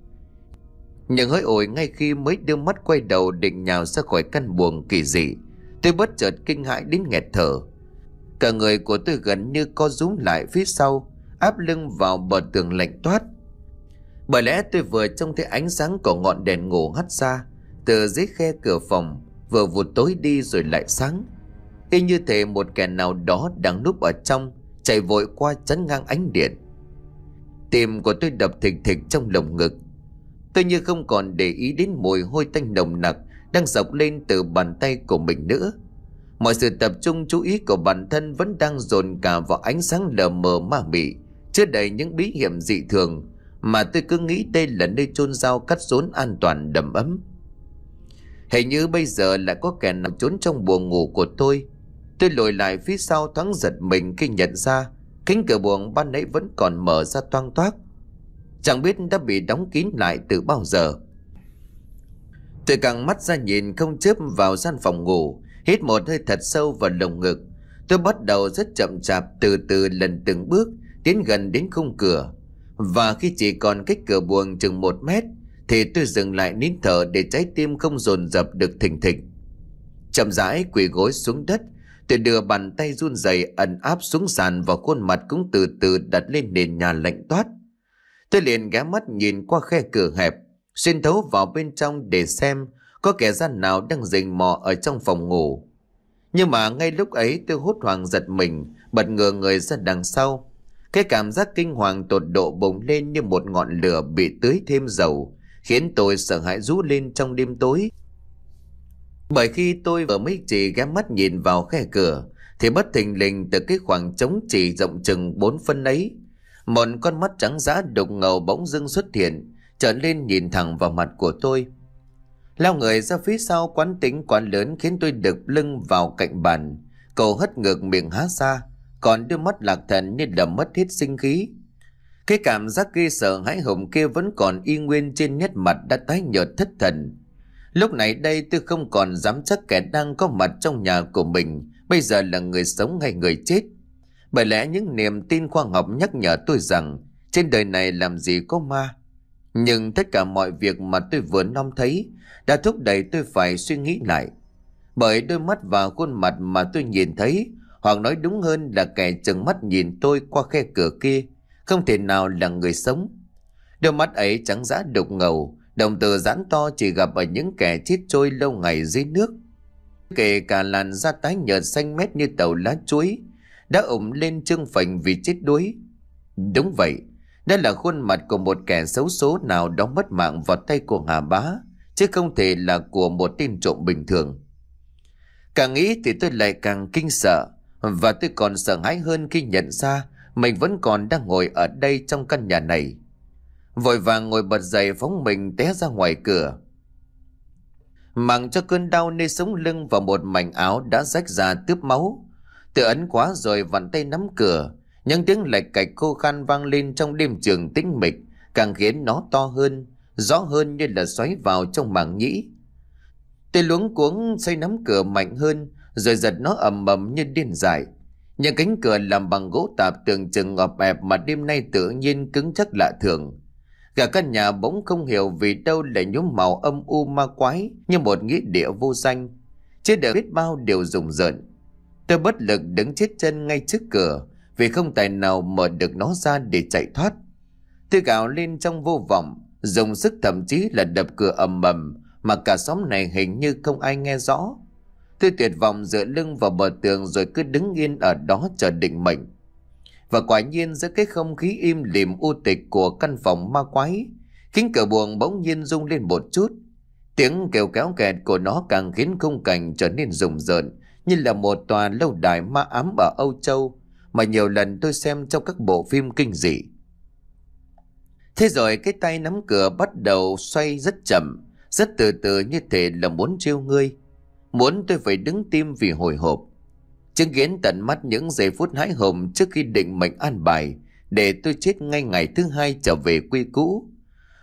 Nhưng hỡi ôi, ngay khi mới đưa mắt quay đầu định nhào ra khỏi căn buồng kỳ dị, tôi bất chợt kinh hãi đến nghẹt thở. Cả người của tôi gần như co rúm lại phía sau, áp lưng vào bờ tường lạnh toát. Bởi lẽ tôi vừa trông thấy ánh sáng của ngọn đèn ngủ hắt ra từ dưới khe cửa phòng, vừa vụt tối đi rồi lại sáng, y như thể một kẻ nào đó đang núp ở trong chạy vội qua chắn ngang ánh điện. Tim của tôi đập thình thịch trong lồng ngực. Tôi như không còn để ý đến mùi hôi tanh nồng nặc đang dọc lên từ bàn tay của mình nữa. Mọi sự tập trung chú ý của bản thân vẫn đang dồn cả vào ánh sáng lờ mờ ma mị, chứa đầy những bí hiểm dị thường, mà tôi cứ nghĩ đây là nơi chôn rau cắt rốn an toàn đầm ấm. Hình như bây giờ lại có kẻ nào trốn trong buồng ngủ của tôi. Tôi lùi lại phía sau thoáng giật mình khi nhận ra cánh cửa buồng ban nãy vẫn còn mở ra toang toác, chẳng biết đã bị đóng kín lại từ bao giờ. Tôi căng mắt ra nhìn không chớp vào gian phòng ngủ, hít một hơi thật sâu vào lồng ngực. Tôi bắt đầu rất chậm chạp từ từ lần từng bước tiến gần đến khung cửa, và khi chỉ còn cách cửa buồng chừng một mét thì tôi dừng lại nín thở để trái tim không dồn dập được thình thịch. Chậm rãi quỳ gối xuống đất, tôi đưa bàn tay run rẩy ẩn áp xuống sàn, và khuôn mặt cũng từ từ đặt lên nền nhà lạnh toát. Tôi liền ghé mắt nhìn qua khe cửa hẹp, xuyên thấu vào bên trong để xem có kẻ gian nào đang rình mò ở trong phòng ngủ. Nhưng mà ngay lúc ấy tôi hốt hoảng giật mình, bật ngửa người ra đằng sau. Cái cảm giác kinh hoàng tột độ bùng lên như một ngọn lửa bị tưới thêm dầu, khiến tôi sợ hãi rú lên trong đêm tối. Bởi khi tôi vừa mới chỉ ghé mắt nhìn vào khe cửa thì bất thình lình từ cái khoảng trống chỉ rộng chừng bốn phân ấy, một con mắt trắng dã đục ngầu bỗng dưng xuất hiện, trợn lên nhìn thẳng vào mặt của tôi. Lao người ra phía sau quán tính quá lớn khiến tôi đực lưng vào cạnh bàn, cổ hất ngược miệng há ra, còn đôi mắt lạc thần như là mất hết sinh khí. Cái cảm giác ghê sợ hãi hùng kia vẫn còn y nguyên trên nét mặt đã tái nhợt thất thần. Lúc này đây tôi không còn dám chắc kẻ đang có mặt trong nhà của mình bây giờ là người sống hay người chết. Bởi lẽ những niềm tin khoa học nhắc nhở tôi rằng trên đời này làm gì có ma. Nhưng tất cả mọi việc mà tôi vừa nom thấy đã thúc đẩy tôi phải suy nghĩ lại. Bởi đôi mắt và khuôn mặt mà tôi nhìn thấy, hoặc nói đúng hơn là kẻ trừng mắt nhìn tôi qua khe cửa kia, không thể nào là người sống. Đôi mắt ấy trắng dã đục ngầu, đồng tử giãn to chỉ gặp ở những kẻ chết trôi lâu ngày dưới nước. Kể cả làn da tái nhợt xanh mét như tàu lá chuối đã ủng lên trương phình vì chết đuối. Đúng vậy, đó là khuôn mặt của một kẻ xấu số nào đó mất mạng vào tay của Hà Bá, chứ không thể là của một tên trộm bình thường. Càng nghĩ thì tôi lại càng kinh sợ, và tôi còn sợ hãi hơn khi nhận ra mình vẫn còn đang ngồi ở đây trong căn nhà này. Vội vàng ngồi bật dậy phóng mình té ra ngoài cửa, mặc cho cơn đau nơi sống lưng và một mảnh áo đã rách ra tướp máu. Tôi ấn quá rồi vặn tay nắm cửa, những tiếng lạch cạch khô khan vang lên trong đêm trường tĩnh mịch, càng khiến nó to hơn, rõ hơn như là xoáy vào trong màng nhĩ. Tôi luống cuống xoay nắm cửa mạnh hơn, rồi giật nó ầm ầm như điên dại. Những cánh cửa làm bằng gỗ tạp tưởng chừng ngọt ẹp mà đêm nay tự nhiên cứng chắc lạ thường. Cả căn nhà bỗng không hiểu vì đâu lại nhuốm màu âm u ma quái như một nghĩa địa vô danh, chứ đợi biết bao điều rùng rợn. Tôi bất lực đứng chết chân ngay trước cửa vì không tài nào mở được nó ra để chạy thoát. Tôi gào lên trong vô vọng, dùng sức thậm chí là đập cửa ầm ầm mà cả xóm này hình như không ai nghe rõ. Tôi tuyệt vọng dựa lưng vào bờ tường rồi cứ đứng yên ở đó chờ định mệnh. Và quả nhiên giữa cái không khí im lìm u tịch của căn phòng ma quái, cánh cửa buồng bỗng nhiên rung lên một chút. Tiếng kêu kéo kẹt của nó càng khiến khung cảnh trở nên rùng rợn, như là một tòa lâu đài ma ám ở Âu Châu mà nhiều lần tôi xem trong các bộ phim kinh dị. Thế rồi cái tay nắm cửa bắt đầu xoay rất chậm, rất từ từ, như thể là muốn trêu ngươi, muốn tôi phải đứng tim vì hồi hộp. Chứng kiến tận mắt những giây phút hãi hùng trước khi định mệnh an bài để tôi chết ngay ngày thứ hai trở về quê cũ,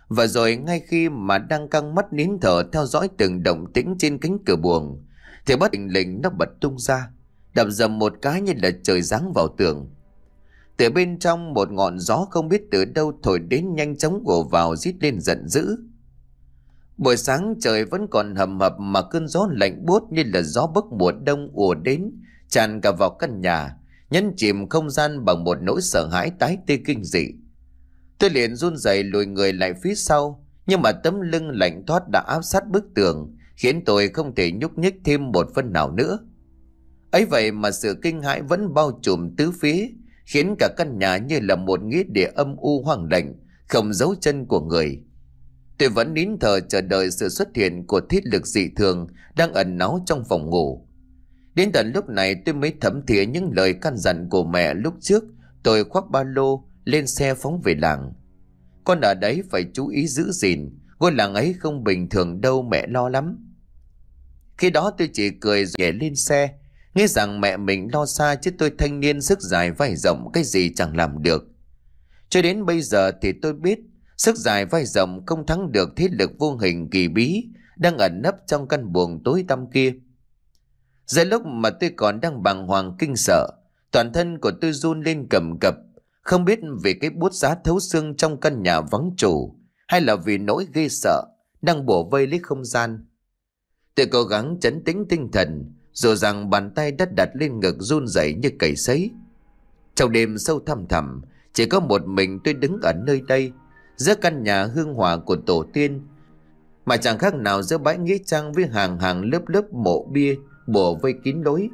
Và rồi ngay khi mà đang căng mắt nín thở theo dõi từng động tĩnh trên cánh cửa buồng, thì bất thình lình nó bật tung ra, đập dầm một cái như là trời giáng vào tường. Từ bên trong một ngọn gió không biết từ đâu thổi đến nhanh chóng ùa vào rít lên giận dữ. Buổi sáng trời vẫn còn hầm hập mà cơn gió lạnh buốt như là gió bấc mùa đông ùa đến, tràn cả vào căn nhà, nhấn chìm không gian bằng một nỗi sợ hãi tái tê kinh dị. Tôi liền run rẩy lùi người lại phía sau, nhưng mà tấm lưng lạnh toát đã áp sát bức tường, khiến tôi không thể nhúc nhích thêm một phân nào nữa. Ấy vậy mà sự kinh hãi vẫn bao trùm tứ phía, khiến cả căn nhà như là một nghĩa địa âm u hoang lạnh, không dấu chân của người. Tôi vẫn nín thở chờ đợi sự xuất hiện của thiết lực dị thường đang ẩn náu trong phòng ngủ. Đến tận lúc này tôi mới thấm thía những lời căn dặn của mẹ lúc trước. Tôi khoác ba lô lên xe phóng về làng. Con ở đấy phải chú ý giữ gìn, ngôi làng ấy không bình thường đâu, mẹ lo lắm. Khi đó tôi chỉ cười rồi nhảy lên xe, nghĩ rằng mẹ mình lo xa chứ tôi thanh niên sức dài vai rộng cái gì chẳng làm được. Cho đến bây giờ thì tôi biết sức dài vai rộng không thắng được thế lực vô hình kỳ bí đang ẩn nấp trong căn buồng tối tăm kia. Giữa lúc mà tôi còn đang bàng hoàng kinh sợ, toàn thân của tôi run lên cầm cập, không biết vì cái buốt giá thấu xương trong căn nhà vắng chủ, hay là vì nỗi ghê sợ đang bủa vây lấy không gian. Tôi cố gắng trấn tĩnh tinh thần, dù rằng bàn tay đã đặt lên ngực run rẩy như cầy sấy. Trong đêm sâu thăm thẳm, chỉ có một mình tôi đứng ở nơi đây, giữa căn nhà hương hỏa của tổ tiên, mà chẳng khác nào giữa bãi nghĩa trang với hàng hàng lớp lớp mộ bia bùa vây kín lối.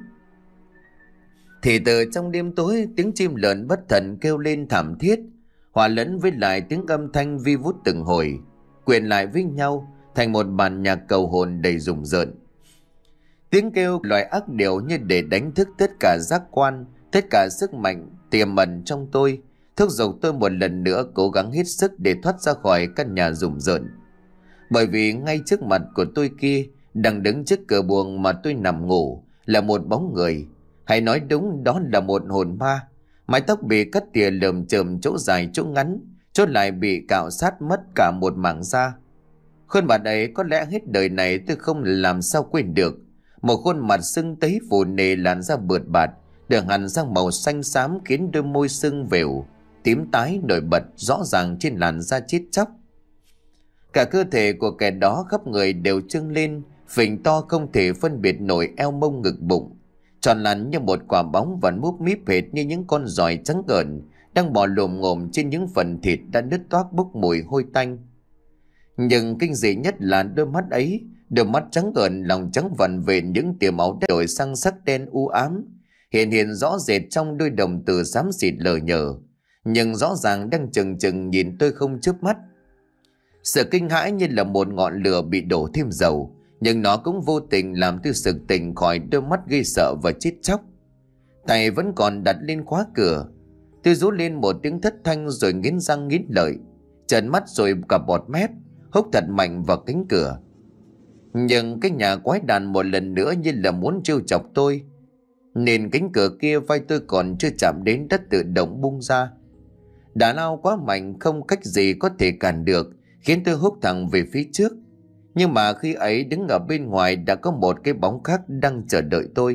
Thì từ trong đêm tối, tiếng chim lợn bất thần kêu lên thảm thiết, hòa lẫn với lại tiếng âm thanh vi vút từng hồi, quyện lại với nhau thành một bản nhạc cầu hồn đầy rùng rợn. Tiếng kêu loại ác điệu như để đánh thức tất cả giác quan, tất cả sức mạnh tiềm ẩn trong tôi, thúc giục tôi một lần nữa cố gắng hết sức để thoát ra khỏi căn nhà rùng rợn. Bởi vì ngay trước mặt của tôi kia, đang đứng trước cửa buồng mà tôi nằm ngủ, là một bóng người, hay nói đúng đó là một hồn ma. Mái tóc bị cắt tỉa lởm chởm, chỗ dài chỗ ngắn, chỗ lại bị cạo sát mất cả một mảng da. Khuôn mặt ấy có lẽ hết đời này tôi không làm sao quên được. Một khuôn mặt sưng tấy phù nề, làn da bượt bạt, đường hằn sang màu xanh xám khiến đôi môi sưng vều, tím tái nổi bật rõ ràng trên làn da chết chóc. Cả cơ thể của kẻ đó khắp người đều trưng lên, phình to không thể phân biệt nổi eo mông ngực bụng, tròn lắn như một quả bóng và múp míp hệt như những con giòi trắng gợn đang bò lồm ngồm trên những phần thịt đã nứt toác bốc mùi hôi tanh. Nhưng kinh dị nhất là đôi mắt ấy, đôi mắt trắng gợn lòng trắng vằn về những tia máu đã đổi sang sắc đen u ám, hiện hiện rõ rệt trong đôi đồng tử xám xịt lờ nhờ, nhưng rõ ràng đang chừng chừng nhìn tôi không chớp mắt. Sự kinh hãi như là một ngọn lửa bị đổ thêm dầu, nhưng nó cũng vô tình làm tôi sực tỉnh khỏi đôi mắt ghê sợ và chết chóc. Tay vẫn còn đặt lên khóa cửa. Tôi rú lên một tiếng thất thanh rồi nghiến răng nghiến lợi, trợn mắt rồi cả bọt mép, húc thật mạnh vào cánh cửa. Nhưng cái nhà quái đàn một lần nữa như là muốn trêu chọc tôi, nên cánh cửa kia vai tôi còn chưa chạm đến đất tự động bung ra. Đà lao quá mạnh không cách gì có thể cản được, khiến tôi húc thẳng về phía trước. Nhưng mà khi ấy đứng ở bên ngoài đã có một cái bóng khác đang chờ đợi tôi.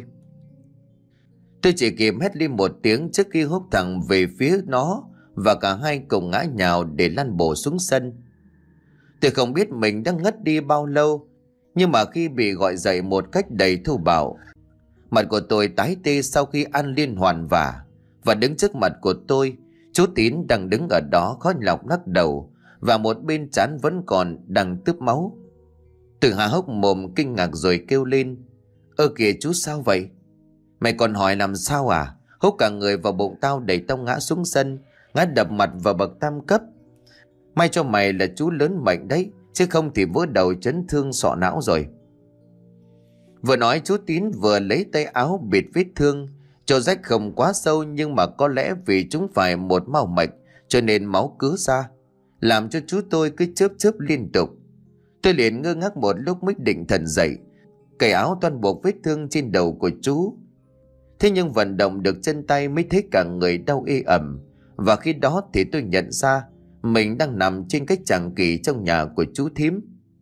Tôi chỉ kịp hét lên một tiếng trước khi húc thẳng về phía nó, và cả hai cùng ngã nhào để lăn bổ xuống sân. Tôi không biết mình đã ngất đi bao lâu, nhưng mà khi bị gọi dậy một cách đầy thô bạo, mặt của tôi tái tê sau khi ăn liên hoàn vả. Và đứng trước mặt của tôi, chú Tín đang đứng ở đó khó nhọc lắc đầu, và một bên trán vẫn còn đang tướp máu. Tôi há hốc mồm kinh ngạc rồi kêu lên: "Ơ kìa chú, sao vậy? Mày còn hỏi làm sao à? Húc cả người vào bụng tao, đẩy tao ngã xuống sân, ngã đập mặt vào bậc tam cấp. May cho mày là chú lớn mệnh đấy, chứ không thì vỡ đầu chấn thương sọ não rồi." Vừa nói chú Tín vừa lấy tay áo bịt vết thương. Chỗ rách không quá sâu, nhưng mà có lẽ vì chúng phải một mao mạch cho nên máu cứ ra, làm cho chú tôi cứ chớp chớp liên tục. Tôi liền ngơ ngác một lúc mới định thần dậy, cởi áo toan buộc vết thương trên đầu của chú. Thế nhưng vận động được chân tay mới thấy cả người đau ê ẩm. Và khi đó thì tôi nhận ra mình đang nằm trên cái chàng kỷ trong nhà của chú thím.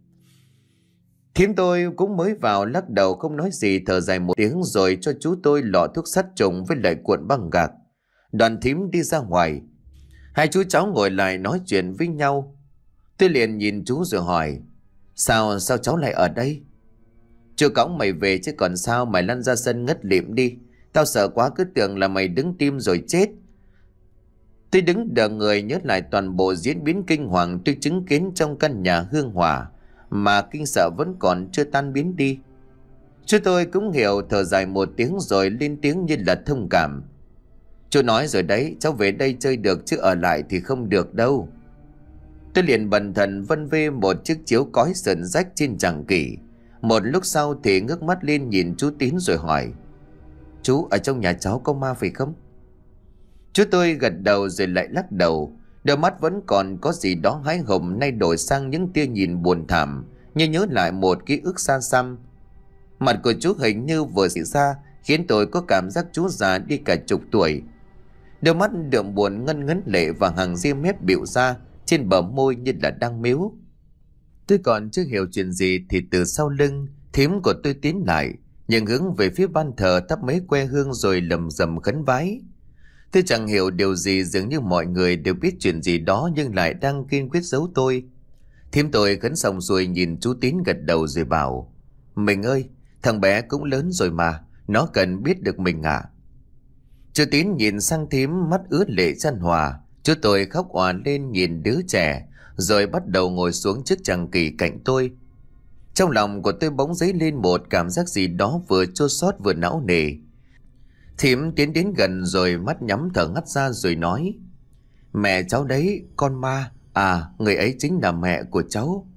Thím tôi cũng mới vào lắc đầu không nói gì, thở dài một tiếng rồi cho chú tôi lọ thuốc sát trùng với lại cuộn băng gạc. Đoàn thím đi ra ngoài. Hai chú cháu ngồi lại nói chuyện với nhau. Tôi liền nhìn chú rồi hỏi: Sao, sao cháu lại ở đây? Chú cõng mày về chứ còn sao, mày lăn ra sân ngất lịm đi. Tao sợ quá, cứ tưởng là mày đứng tim rồi chết. Tôi đứng đờ người nhớ lại toàn bộ diễn biến kinh hoàng tôi chứng kiến trong căn nhà hương hỏa, mà kinh sợ vẫn còn chưa tan biến đi. Chú tôi cũng hiểu, thở dài một tiếng rồi lên tiếng như là thông cảm: Chú nói rồi đấy, cháu về đây chơi được chứ ở lại thì không được đâu. Tôi liền bần thần vân vê một chiếc chiếu cói sờn rách trên chàng kỷ. Một lúc sau thì ngước mắt lên nhìn chú Tín rồi hỏi: Chú, ở trong nhà cháu có ma phải không? Chú tôi gật đầu rồi lại lắc đầu. Đôi mắt vẫn còn có gì đó hái hùng, nay đổi sang những tia nhìn buồn thảm, như nhớ lại một ký ức xa xăm. Mặt của chú hình như vừa xảy ra, khiến tôi có cảm giác chú già đi cả chục tuổi. Đôi mắt đượm buồn ngân ngấn lệ và hàng ria mép bịu ra trên bờ môi như là đang mếu. Tôi còn chưa hiểu chuyện gì thì từ sau lưng thím của tôi tiến lại, nhưng hướng về phía ban thờ thắp mấy que hương rồi lầm rầm khấn vái. Tôi chẳng hiểu điều gì, dường như mọi người đều biết chuyện gì đó nhưng lại đang kiên quyết giấu tôi. Thím tôi khấn xong rồi nhìn chú Tín gật đầu rồi bảo: Mình ơi, thằng bé cũng lớn rồi mà, nó cần biết được mình à. Chú Tín nhìn sang thím, mắt ướt lệ chan hòa. Chú tôi khóc òa lên nhìn đứa trẻ, rồi bắt đầu ngồi xuống trước chàng kỷ cạnh tôi. Trong lòng của tôi bỗng dấy lên một cảm giác gì đó vừa chua xót vừa não nề. Thím tiến đến gần rồi mắt nhắm thở ngắt ra rồi nói: Mẹ cháu đấy, con ma. À, người ấy chính là mẹ của cháu.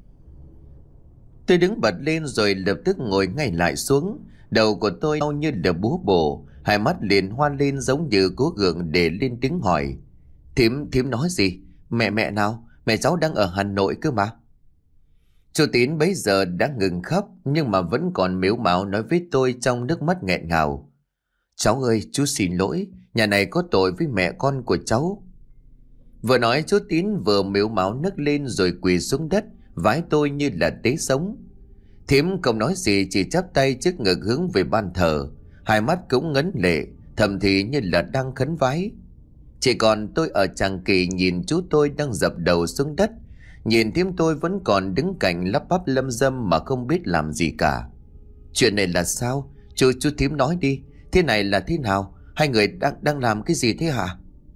Tôi đứng bật lên rồi lập tức ngồi ngay lại xuống. Đầu của tôi đau như là búa bổ, hai mắt liền hoa lên giống như cố gượng để lên tiếng hỏi: Thím, thím nói gì? Mẹ mẹ nào? Mẹ cháu đang ở Hà Nội cơ mà. Chú Tín bấy giờ đã ngừng khóc, nhưng mà vẫn còn mếu máo nói với tôi trong nước mắt nghẹn ngào: Cháu ơi, chú xin lỗi, nhà này có tội với mẹ con của cháu. Vừa nói chú Tín vừa mếu máo nấc lên rồi quỳ xuống đất vái tôi như là tế sống. Thím không nói gì, chỉ chắp tay trước ngực hướng về ban thờ, hai mắt cũng ngấn lệ, thầm thì như là đang khấn vái. Chỉ còn tôi ở chàng kỷ nhìn chú tôi đang dập đầu xuống đất, nhìn thím tôi vẫn còn đứng cạnh lắp bắp lâm dâm mà không biết làm gì cả. Chuyện này là sao? Chú chú thím nói đi, thế này là thế nào? Hai người đang đang làm cái gì thế hả?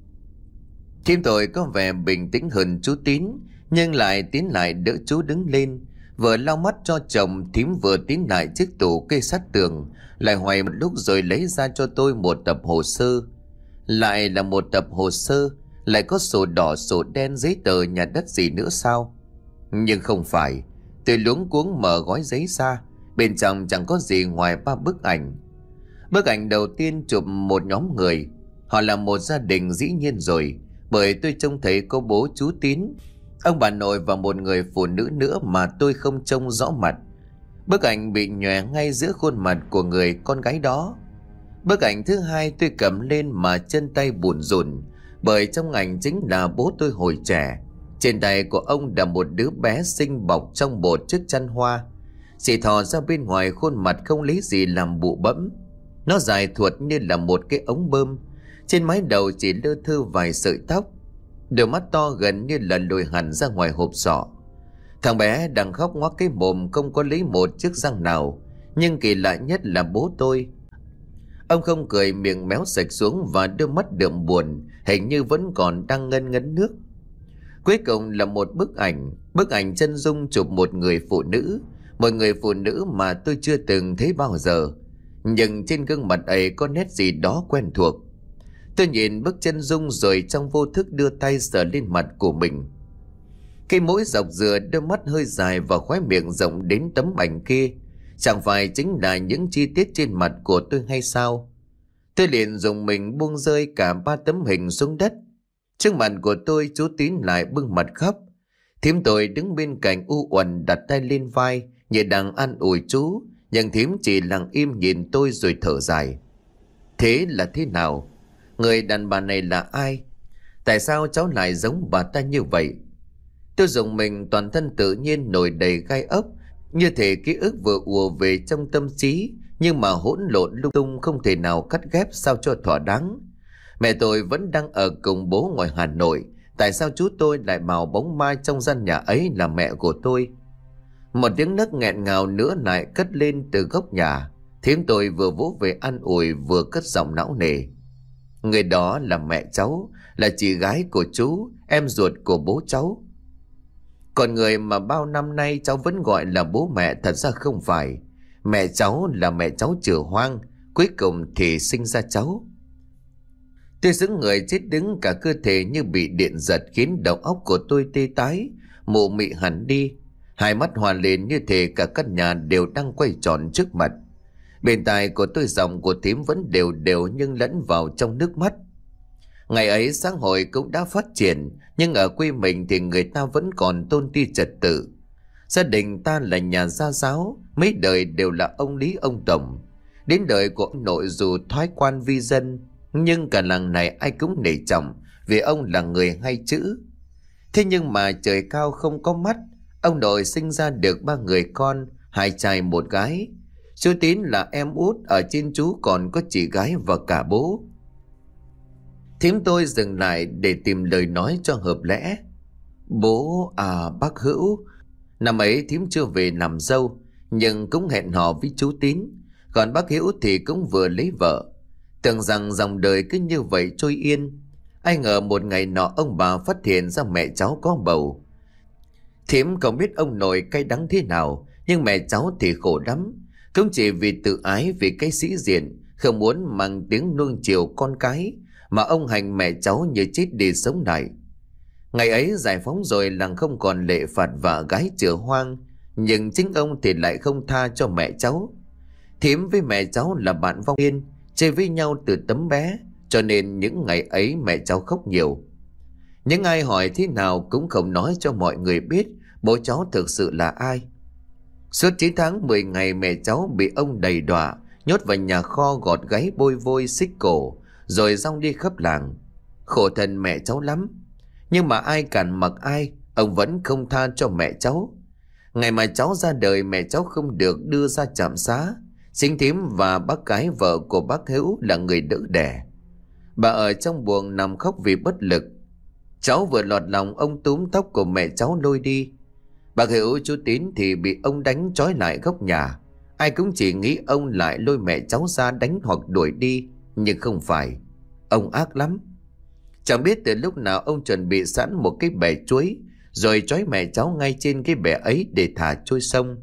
Thím tôi có vẻ bình tĩnh hơn chú Tín, nhưng lại tiến lại đỡ chú đứng lên. Vừa lau mắt cho chồng, thím vừa tiến lại chiếc tủ kê sát tường, lại hoài một lúc rồi lấy ra cho tôi một tập hồ sơ. Lại là một tập hồ sơ, lại có sổ đỏ sổ đen giấy tờ nhà đất gì nữa sao? Nhưng không phải. Tôi luống cuống mở gói giấy ra, bên trong chẳng có gì ngoài ba bức ảnh. Bức ảnh đầu tiên chụp một nhóm người, họ là một gia đình dĩ nhiên rồi, bởi tôi trông thấy có bố chú Tín, ông bà nội và một người phụ nữ nữa mà tôi không trông rõ mặt. Bức ảnh bị nhòe ngay giữa khuôn mặt của người con gái đó. Bức ảnh thứ hai tôi cầm lên mà chân tay bủn rủn, bởi trong ảnh chính là bố tôi hồi trẻ. Trên tay của ông là một đứa bé xinh bọc trong bột chiếc chăn hoa, chỉ thò ra bên ngoài khuôn mặt không lấy gì làm bụ bẫm. Nó dài thuột như là một cái ống bơm, trên mái đầu chỉ lơ thơ vài sợi tóc, đôi mắt to gần như là lồi hẳn ra ngoài hộp sọ. Thằng bé đang khóc ngoác cái mồm, không có lấy một chiếc răng nào. Nhưng kỳ lạ nhất là bố tôi, ông không cười, miệng méo sạch xuống và đôi mắt đượm buồn, hình như vẫn còn đang ngân ngấn nước. Cuối cùng là một bức ảnh, bức ảnh chân dung chụp một người phụ nữ, một người phụ nữ mà tôi chưa từng thấy bao giờ. Nhưng trên gương mặt ấy có nét gì đó quen thuộc. Tôi nhìn bức chân dung rồi trong vô thức đưa tay sờ lên mặt của mình. Cái mũi dọc dừa, đôi mắt hơi dài và khóe miệng rộng đến tấm ảnh kia, chẳng phải chính là những chi tiết trên mặt của tôi hay sao? Tôi liền dùng mình buông rơi cả ba tấm hình xuống đất. Trước mặt của tôi, chú Tín lại bưng mặt khóc. Thím tôi đứng bên cạnh u uẩn đặt tay lên vai như đang an ủi chú, nhưng thím chỉ lặng im nhìn tôi rồi thở dài. Thế là thế nào? Người đàn bà này là ai? Tại sao cháu lại giống bà ta như vậy? Tôi dùng mình, toàn thân tự nhiên nổi đầy gai ốc, như thể ký ức vừa ùa về trong tâm trí, nhưng mà hỗn lộn lung tung, không thể nào cắt ghép sao cho thỏa đáng. Mẹ tôi vẫn đang ở cùng bố ngoài Hà Nội. Tại sao chú tôi lại bảo bóng ma trong gian nhà ấy là mẹ của tôi? Một tiếng nấc nghẹn ngào nữa lại cất lên từ góc nhà. Thím tôi vừa vỗ về an ủi vừa cất giọng não nề. Người đó là mẹ cháu, là chị gái của chú, em ruột của bố cháu. Còn người mà bao năm nay cháu vẫn gọi là bố mẹ thật ra không phải. Mẹ cháu là mẹ cháu chửa hoang, cuối cùng thì sinh ra cháu. Tôi xứng người chết đứng, cả cơ thể như bị điện giật, khiến đầu óc của tôi tê tái, mụ mị hẳn đi. Hai mắt hòa lên như thể cả căn nhà đều đang quay tròn trước mặt. Bên tai của tôi giọng của thím vẫn đều đều nhưng lẫn vào trong nước mắt. Ngày ấy xã hội cũng đã phát triển, nhưng ở quê mình thì người ta vẫn còn tôn ti trật tự. Gia đình ta là nhà gia giáo, mấy đời đều là ông Lý ông Tổng. Đến đời của ông nội dù thoái quan vi dân, nhưng cả làng này ai cũng nể trọng vì ông là người hay chữ. Thế nhưng mà trời cao không có mắt, ông nội sinh ra được ba người con, hai trai một gái. Chú Tín là em út, ở trên chú còn có chị gái và cả bố. Thím tôi dừng lại để tìm lời nói cho hợp lẽ. Bố à bác Hữu. Năm ấy thím chưa về làm dâu, nhưng cũng hẹn hò với chú Tín. Còn bác Hữu thì cũng vừa lấy vợ. Tưởng rằng dòng đời cứ như vậy trôi yên. Ai ngờ một ngày nọ ông bà phát hiện ra mẹ cháu có bầu. Thím không biết ông nội cay đắng thế nào, nhưng mẹ cháu thì khổ lắm. Cũng chỉ vì tự ái, vì cái sĩ diện, không muốn mang tiếng nuông chiều con cái, mà ông hành mẹ cháu như chết đi sống lại. Ngày ấy giải phóng rồi, làng không còn lệ phạt vợ gái chửa hoang, nhưng chính ông thì lại không tha cho mẹ cháu. Thím với mẹ cháu là bạn vong niên, chơi với nhau từ tấm bé, cho nên những ngày ấy mẹ cháu khóc nhiều. Những ai hỏi thế nào cũng không nói cho mọi người biết bố cháu thực sự là ai. Suốt chín tháng mười ngày mẹ cháu bị ông đầy đọa, nhốt vào nhà kho, gọt gáy, bôi vôi, xích cổ, rồi rong đi khắp làng. Khổ thân mẹ cháu lắm. Nhưng mà ai cản mặc ai, ông vẫn không tha cho mẹ cháu. Ngày mà cháu ra đời, mẹ cháu không được đưa ra trạm xá. Chính thím và bác gái vợ của bác Hữu là người đỡ đẻ. Bà ở trong buồng nằm khóc vì bất lực. Cháu vừa lọt lòng, ông túm tóc của mẹ cháu lôi đi. Bác Hữu chú Tín thì bị ông đánh trói lại góc nhà. Ai cũng chỉ nghĩ ông lại lôi mẹ cháu ra đánh hoặc đuổi đi, nhưng không phải. Ông ác lắm. Chẳng biết từ lúc nào ông chuẩn bị sẵn một cái bè chuối, rồi trói mẹ cháu ngay trên cái bè ấy để thả trôi sông.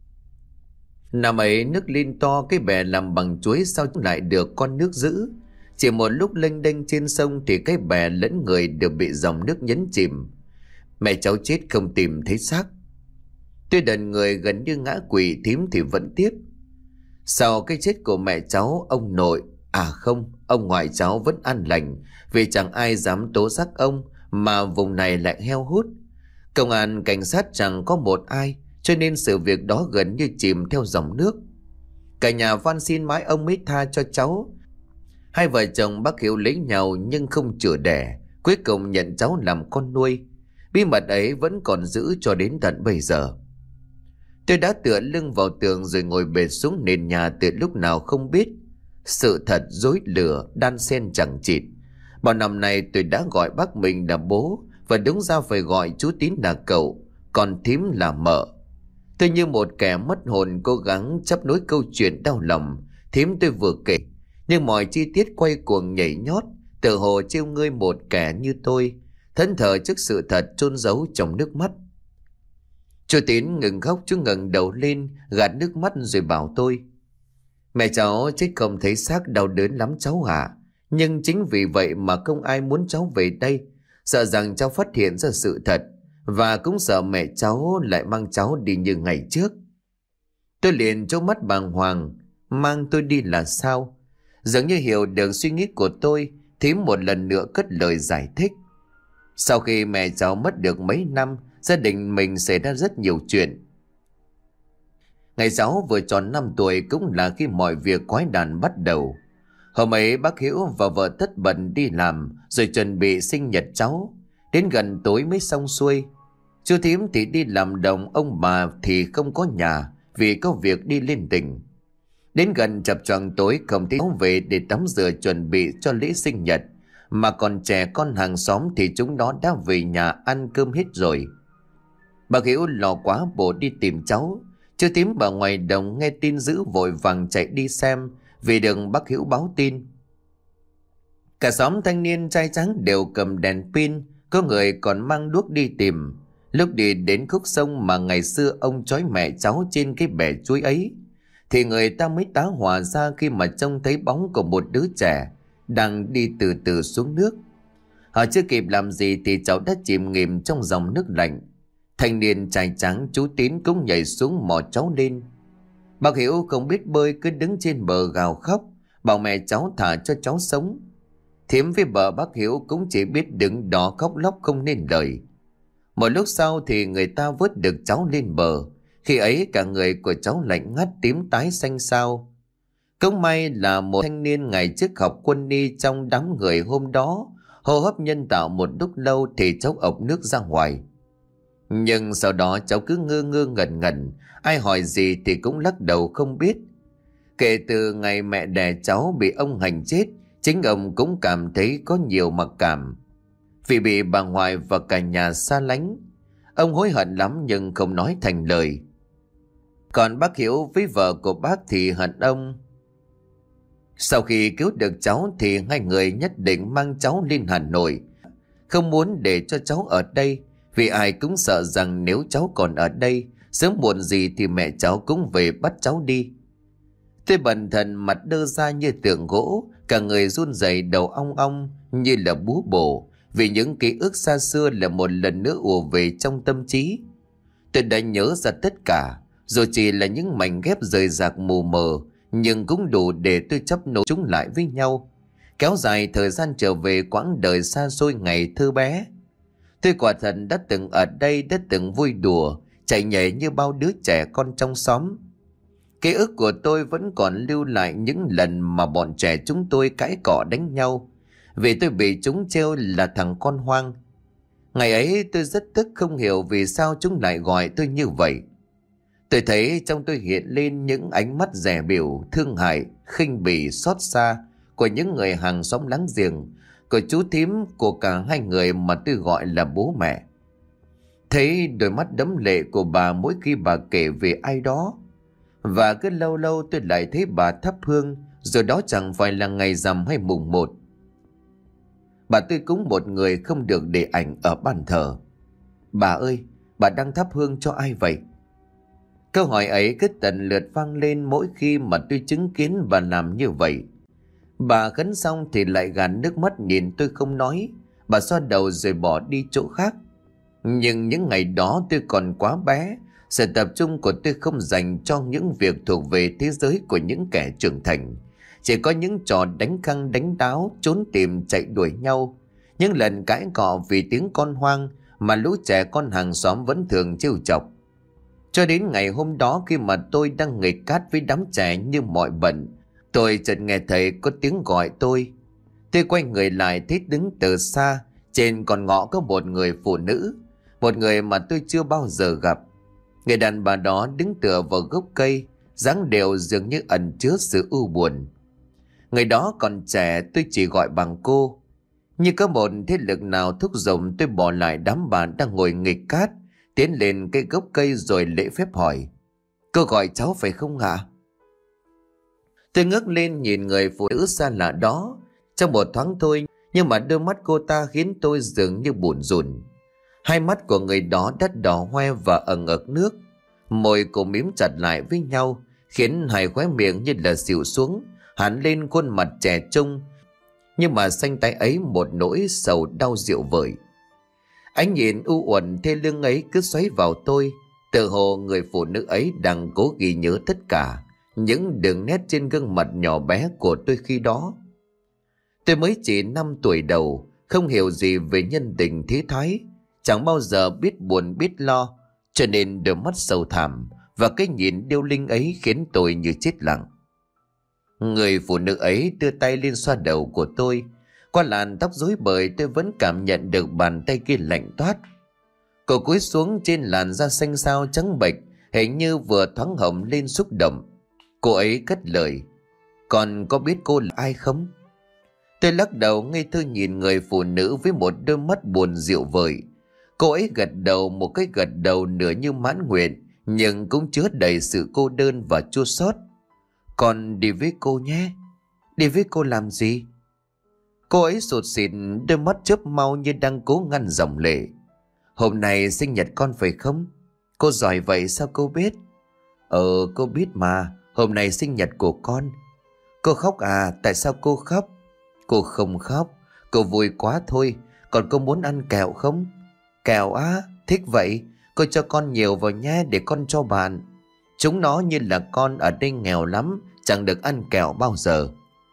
Năm ấy nước lên to, cái bè làm bằng chuối sao lại được con nước giữ. Chỉ một lúc lênh đênh trên sông thì cái bè lẫn người đều bị dòng nước nhấn chìm. Mẹ cháu chết không tìm thấy xác. Tôi đần người gần như ngã quỵ, thím thì vẫn tiếp. Sau cái chết của mẹ cháu, ông nội, à không, ông ngoại cháu vẫn an lành, vì chẳng ai dám tố giác ông, mà vùng này lại heo hút. Công an cảnh sát chẳng có một ai, cho nên sự việc đó gần như chìm theo dòng nước. Cả nhà van xin mãi ông mới tha cho cháu. Hai vợ chồng bác Hiếu lấy nhau nhưng không chữa đẻ, cuối cùng nhận cháu làm con nuôi. Bí mật ấy vẫn còn giữ cho đến tận bây giờ. Tôi đã tựa lưng vào tường rồi ngồi bệt xuống nền nhà từ lúc nào không biết. Sự thật dối lừa đan xen chẳng chịt. Bao năm nay tôi đã gọi bác mình là bố, và đúng ra phải gọi chú Tín là cậu, còn thím là mợ. Tôi như một kẻ mất hồn cố gắng chấp nối câu chuyện đau lòng thím tôi vừa kể, nhưng mọi chi tiết quay cuồng nhảy nhót, tự hồ trêu ngươi một kẻ như tôi, thẫn thờ trước sự thật chôn giấu trong nước mắt. Chú Tín ngừng khóc, chú ngẩng đầu lên gạt nước mắt rồi bảo tôi: Mẹ cháu chết không thấy xác, đau đớn lắm cháu ạ. Nhưng chính vì vậy mà không ai muốn cháu về đây, sợ rằng cháu phát hiện ra sự thật, và cũng sợ mẹ cháu lại mang cháu đi như ngày trước. Tôi liền trố mắt bàng hoàng. Mang tôi đi là sao? Dường như hiểu được suy nghĩ của tôi, thím một lần nữa cất lời giải thích. Sau khi mẹ cháu mất được mấy năm, gia đình mình xảy ra rất nhiều chuyện. Ngày cháu vừa tròn năm tuổi cũng là khi mọi việc quái đản bắt đầu. Hôm ấy bác Hiếu và vợ tất bận đi làm rồi chuẩn bị sinh nhật cháu. Đến gần tối mới xong xuôi. Chú Thím thì đi làm đồng, ông bà thì không có nhà vì có việc đi lên tỉnh. Đến gần chập choạng tối không thấy cháu về để tắm rửa chuẩn bị cho lễ sinh nhật. Mà còn trẻ con hàng xóm thì chúng nó đã về nhà ăn cơm hết rồi. Bác Hiếu lo quá bộ đi tìm cháu. Chú Thím bà ngoài đồng nghe tin dữ vội vàng chạy đi xem vì được bác Hiếu báo tin. Cả xóm thanh niên trai tráng đều cầm đèn pin, có người còn mang đuốc đi tìm. Lúc đi đến khúc sông mà ngày xưa ông trói mẹ cháu trên cái bè chuối ấy, thì người ta mới tá hỏa ra khi mà trông thấy bóng của một đứa trẻ đang đi từ từ xuống nước. Họ chưa kịp làm gì thì cháu đã chìm nghỉm trong dòng nước lạnh. Thanh niên trai tráng chú Tín cũng nhảy xuống mò cháu lên. Bác Hiếu không biết bơi cứ đứng trên bờ gào khóc, bảo mẹ cháu thả cho cháu sống. Thím với vợ bác Hiếu cũng chỉ biết đứng đó khóc lóc không nên lời. Một lúc sau thì người ta vớt được cháu lên bờ. Khi ấy cả người của cháu lạnh ngắt tím tái xanh xao. Cũng may là một thanh niên ngày trước học quân y trong đám người hôm đó hô hấp nhân tạo một lúc lâu thì cháu ộc nước ra ngoài. Nhưng sau đó cháu cứ ngơ ngơ ngẩn ngẩn, ai hỏi gì thì cũng lắc đầu không biết. Kể từ ngày mẹ đẻ cháu bị ông hành chết, chính ông cũng cảm thấy có nhiều mặc cảm. Vì bị bà ngoại và cả nhà xa lánh, ông hối hận lắm nhưng không nói thành lời. Còn bác Hiếu với vợ của bác thì hận ông. Sau khi cứu được cháu thì hai người nhất định mang cháu lên Hà Nội. Không muốn để cho cháu ở đây, vì ai cũng sợ rằng nếu cháu còn ở đây, sớm muộn gì thì mẹ cháu cũng về bắt cháu đi. Tôi bần thần mặt đơ ra như tượng gỗ, cả người run rẩy, đầu ong ong như là búa bổ, vì những ký ức xa xưa là một lần nữa ùa về trong tâm trí. Tôi đã nhớ ra tất cả, dù chỉ là những mảnh ghép rời rạc mù mờ, nhưng cũng đủ để tôi chấp nối chúng lại với nhau, kéo dài thời gian trở về quãng đời xa xôi ngày thơ bé. Tôi quả thật đã từng ở đây, đã từng vui đùa, chạy nhảy như bao đứa trẻ con trong xóm. Ký ức của tôi vẫn còn lưu lại những lần mà bọn trẻ chúng tôi cãi cọ đánh nhau, vì tôi bị chúng trêu là thằng con hoang. Ngày ấy tôi rất tức, không hiểu vì sao chúng lại gọi tôi như vậy. Tôi thấy trong tôi hiện lên những ánh mắt dè bỉu, thương hại, khinh bỉ, xót xa của những người hàng xóm láng giềng, của chú Thím, của cả hai người mà tôi gọi là bố mẹ. Thấy đôi mắt đẫm lệ của bà mỗi khi bà kể về ai đó. Và cứ lâu lâu tôi lại thấy bà thắp hương, rồi đó chẳng phải là ngày rằm hay mùng một. Bà tôi cúng một người không được để ảnh ở bàn thờ. Bà ơi, bà đang thắp hương cho ai vậy? Câu hỏi ấy cứ tần lượt vang lên mỗi khi mà tôi chứng kiến bà làm như vậy. Bà khấn xong thì lại gạt nước mắt nhìn tôi không nói. Bà xoa đầu rồi bỏ đi chỗ khác. Nhưng những ngày đó tôi còn quá bé, sự tập trung của tôi không dành cho những việc thuộc về thế giới của những kẻ trưởng thành. Chỉ có những trò đánh khăng đánh đáo, trốn tìm chạy đuổi nhau, những lần cãi cọ vì tiếng con hoang mà lũ trẻ con hàng xóm vẫn thường trêu chọc. Cho đến ngày hôm đó, khi mà tôi đang nghịch cát với đám trẻ như mọi bận, tôi chợt nghe thấy có tiếng gọi tôi. Tôi quay người lại thấy đứng từ xa, trên con ngõ có một người phụ nữ, một người mà tôi chưa bao giờ gặp. Người đàn bà đó đứng tựa vào gốc cây, dáng đều dường như ẩn chứa sự ưu buồn. Người đó còn trẻ, tôi chỉ gọi bằng cô. Như có một thế lực nào thúc giục tôi bỏ lại đám bạn đang ngồi nghịch cát, tiến lên cây gốc cây rồi lễ phép hỏi: "Cô gọi cháu phải không ạ?" Tôi ngước lên nhìn người phụ nữ xa lạ đó. Trong một thoáng thôi, nhưng mà đôi mắt cô ta khiến tôi dường như bủn rủn. Hai mắt của người đó đắt đỏ hoe và ẩn ực nước, môi cô mím chặt lại với nhau, khiến hai khóe miệng như là xịu xuống, hẳn lên khuôn mặt trẻ trung, nhưng mà xanh tái ấy một nỗi sầu đau dịu vời. Ánh nhìn u uẩn thê lương ấy cứ xoáy vào tôi, tự hồ người phụ nữ ấy đang cố ghi nhớ tất cả những đường nét trên gương mặt nhỏ bé của tôi khi đó. Tôi mới chỉ năm tuổi đầu, không hiểu gì về nhân tình thế thái, chẳng bao giờ biết buồn biết lo, cho nên đôi mắt sâu thẳm và cái nhìn điêu linh ấy khiến tôi như chết lặng. Người phụ nữ ấy đưa tay lên xoa đầu của tôi. Qua làn tóc rối bời tôi vẫn cảm nhận được bàn tay kia lạnh toát. Cô cúi xuống, trên làn da xanh xao trắng bệch, hình như vừa thoáng hồng lên xúc động. Cô ấy cất lời: "Con có biết cô là ai không?" Tôi lắc đầu ngây thơ nhìn người phụ nữ với một đôi mắt buồn dịu vời. Cô ấy gật đầu một cái gật đầu nửa như mãn nguyện, nhưng cũng chứa đầy sự cô đơn và chua xót. "Con đi với cô nhé." "Đi với cô làm gì?" Cô ấy sụt sịt, đôi mắt chớp mau như đang cố ngăn dòng lệ. "Hôm nay sinh nhật con phải không?" "Cô giỏi vậy sao cô biết?" "Ờ cô biết mà, hôm nay sinh nhật của con." "Cô khóc à? Tại sao cô khóc?" "Cô không khóc, cô vui quá thôi. Còn cô muốn ăn kẹo không?" "Kẹo á? Thích vậy. Cô cho con nhiều vào nhé để con cho bạn. Chúng nó như là con ở đây nghèo lắm, chẳng được ăn kẹo bao giờ."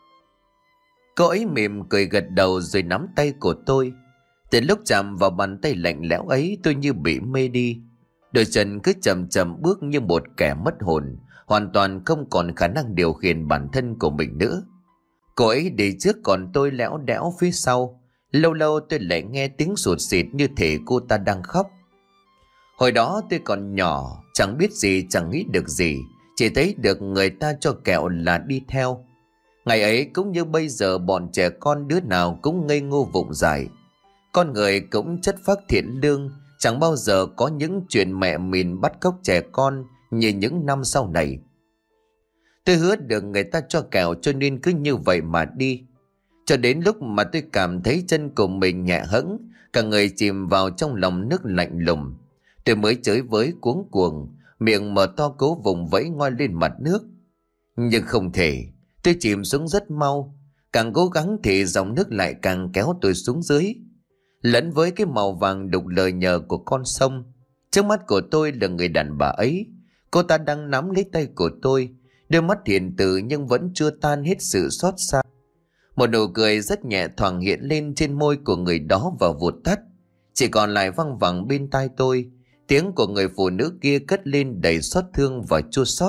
Cô ấy mỉm cười gật đầu rồi nắm tay của tôi. Từ lúc chạm vào bàn tay lạnh lẽo ấy, tôi như bị mê đi. Đôi chân cứ chậm chậm bước như một kẻ mất hồn, hoàn toàn không còn khả năng điều khiển bản thân của mình nữa. Cô ấy đi trước còn tôi lẽo đẽo phía sau. Lâu lâu tôi lại nghe tiếng sụt sịt như thể cô ta đang khóc. Hồi đó tôi còn nhỏ, chẳng biết gì, chẳng nghĩ được gì, chỉ thấy được người ta cho kẹo là đi theo. Ngày ấy cũng như bây giờ, bọn trẻ con đứa nào cũng ngây ngô vụng dại. Con người cũng chất phác thiện lương, chẳng bao giờ có những chuyện mẹ mình bắt cóc trẻ con như những năm sau này. Tôi hứa được người ta cho kẹo cho nên cứ như vậy mà đi. Cho đến lúc mà tôi cảm thấy chân của mình nhẹ hẫng, cả người chìm vào trong lòng nước lạnh lùng, tôi mới chới với cuống cuồng, miệng mở to cố vùng vẫy ngoi lên mặt nước. Nhưng không thể, tôi chìm xuống rất mau. Càng cố gắng thì dòng nước lại càng kéo tôi xuống dưới, lẫn với cái màu vàng đục lờ nhờ của con sông. Trước mắt của tôi là người đàn bà ấy. Cô ta đang nắm lấy tay của tôi, đôi mắt hiền từ nhưng vẫn chưa tan hết sự xót xa. Một nụ cười rất nhẹ thoảng hiện lên trên môi của người đó và vụt tắt. Chỉ còn lại văng vẳng bên tai tôi tiếng của người phụ nữ kia cất lên đầy xót thương và chua xót: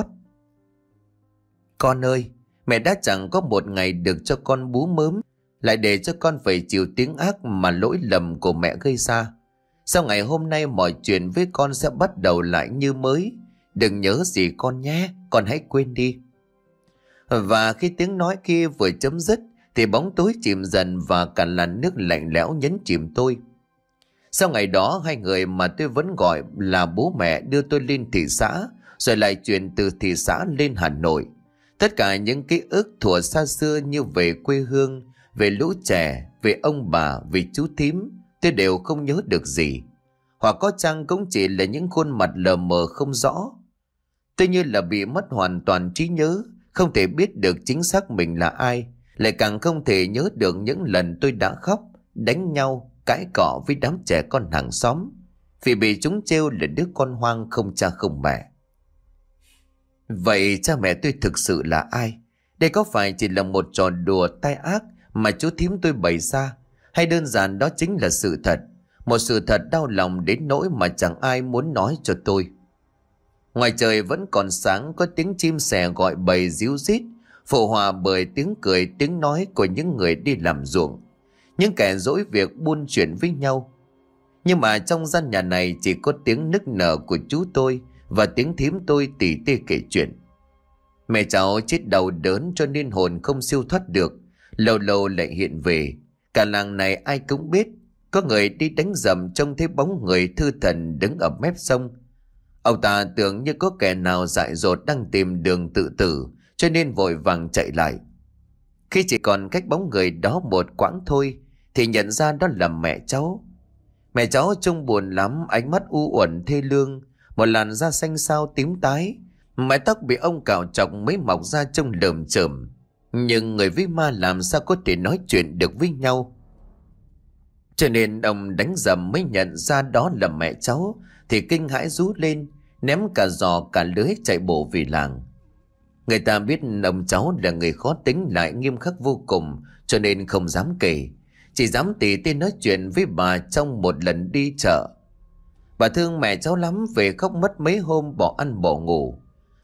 "Con ơi, mẹ đã chẳng có một ngày được cho con bú mớm, lại để cho con phải chịu tiếng ác mà lỗi lầm của mẹ gây ra. Sau ngày hôm nay mọi chuyện với con sẽ bắt đầu lại như mới. Đừng nhớ gì con nhé, con hãy quên đi." Và khi tiếng nói kia vừa chấm dứt thì bóng tối chìm dần và cả làn nước lạnh lẽo nhấn chìm tôi. Sau ngày đó, hai người mà tôi vẫn gọi là bố mẹ đưa tôi lên thị xã, rồi lại chuyển từ thị xã lên Hà Nội. Tất cả những ký ức thuở xa xưa như về quê hương, về lũ trẻ, về ông bà, về chú thím, tôi đều không nhớ được gì. Hoặc có chăng cũng chỉ là những khuôn mặt lờ mờ không rõ. Tôi như là bị mất hoàn toàn trí nhớ, không thể biết được chính xác mình là ai, lại càng không thể nhớ được những lần tôi đã khóc, đánh nhau, cãi cọ với đám trẻ con hàng xóm, vì bị chúng trêu là đứa con hoang không cha không mẹ. Vậy cha mẹ tôi thực sự là ai? Đây có phải chỉ là một trò đùa tai ác mà chú thím tôi bày ra, hay đơn giản đó chính là sự thật, một sự thật đau lòng đến nỗi mà chẳng ai muốn nói cho tôi? Ngoài trời vẫn còn sáng, có tiếng chim sẻ gọi bầy ríu rít, phụ hòa bởi tiếng cười tiếng nói của những người đi làm ruộng, những kẻ dỗi việc buôn chuyện với nhau. Nhưng mà trong gian nhà này chỉ có tiếng nức nở của chú tôi và tiếng thím tôi tỉ tê kể chuyện. Mẹ cháu chết đau đớn cho nên hồn không siêu thoát được, lâu lâu lại hiện về. Cả làng này ai cũng biết, có người đi đánh rầm trông thấy bóng người thư thần đứng ở mép sông. Ông ta tưởng như có kẻ nào dại dột đang tìm đường tự tử, cho nên vội vàng chạy lại. Khi chỉ còn cách bóng người đó một quãng thôi thì nhận ra đó là mẹ cháu. Mẹ cháu trông buồn lắm, ánh mắt u uẩn thê lương, một làn da xanh xao tím tái, mái tóc bị ông cạo chọc mới mọc ra trông lởm chởm. Nhưng người với ma làm sao có thể nói chuyện được với nhau? Cho nên ông đánh rầm mới nhận ra đó là mẹ cháu thì kinh hãi rú lên, ném cả giò cả lưới chạy bộ về làng. Người ta biết ông cháu là người khó tính lại nghiêm khắc vô cùng, cho nên không dám kể, chỉ dám tỉ tê nói chuyện với bà trong một lần đi chợ. Bà thương mẹ cháu lắm, về khóc mất mấy hôm bỏ ăn bỏ ngủ.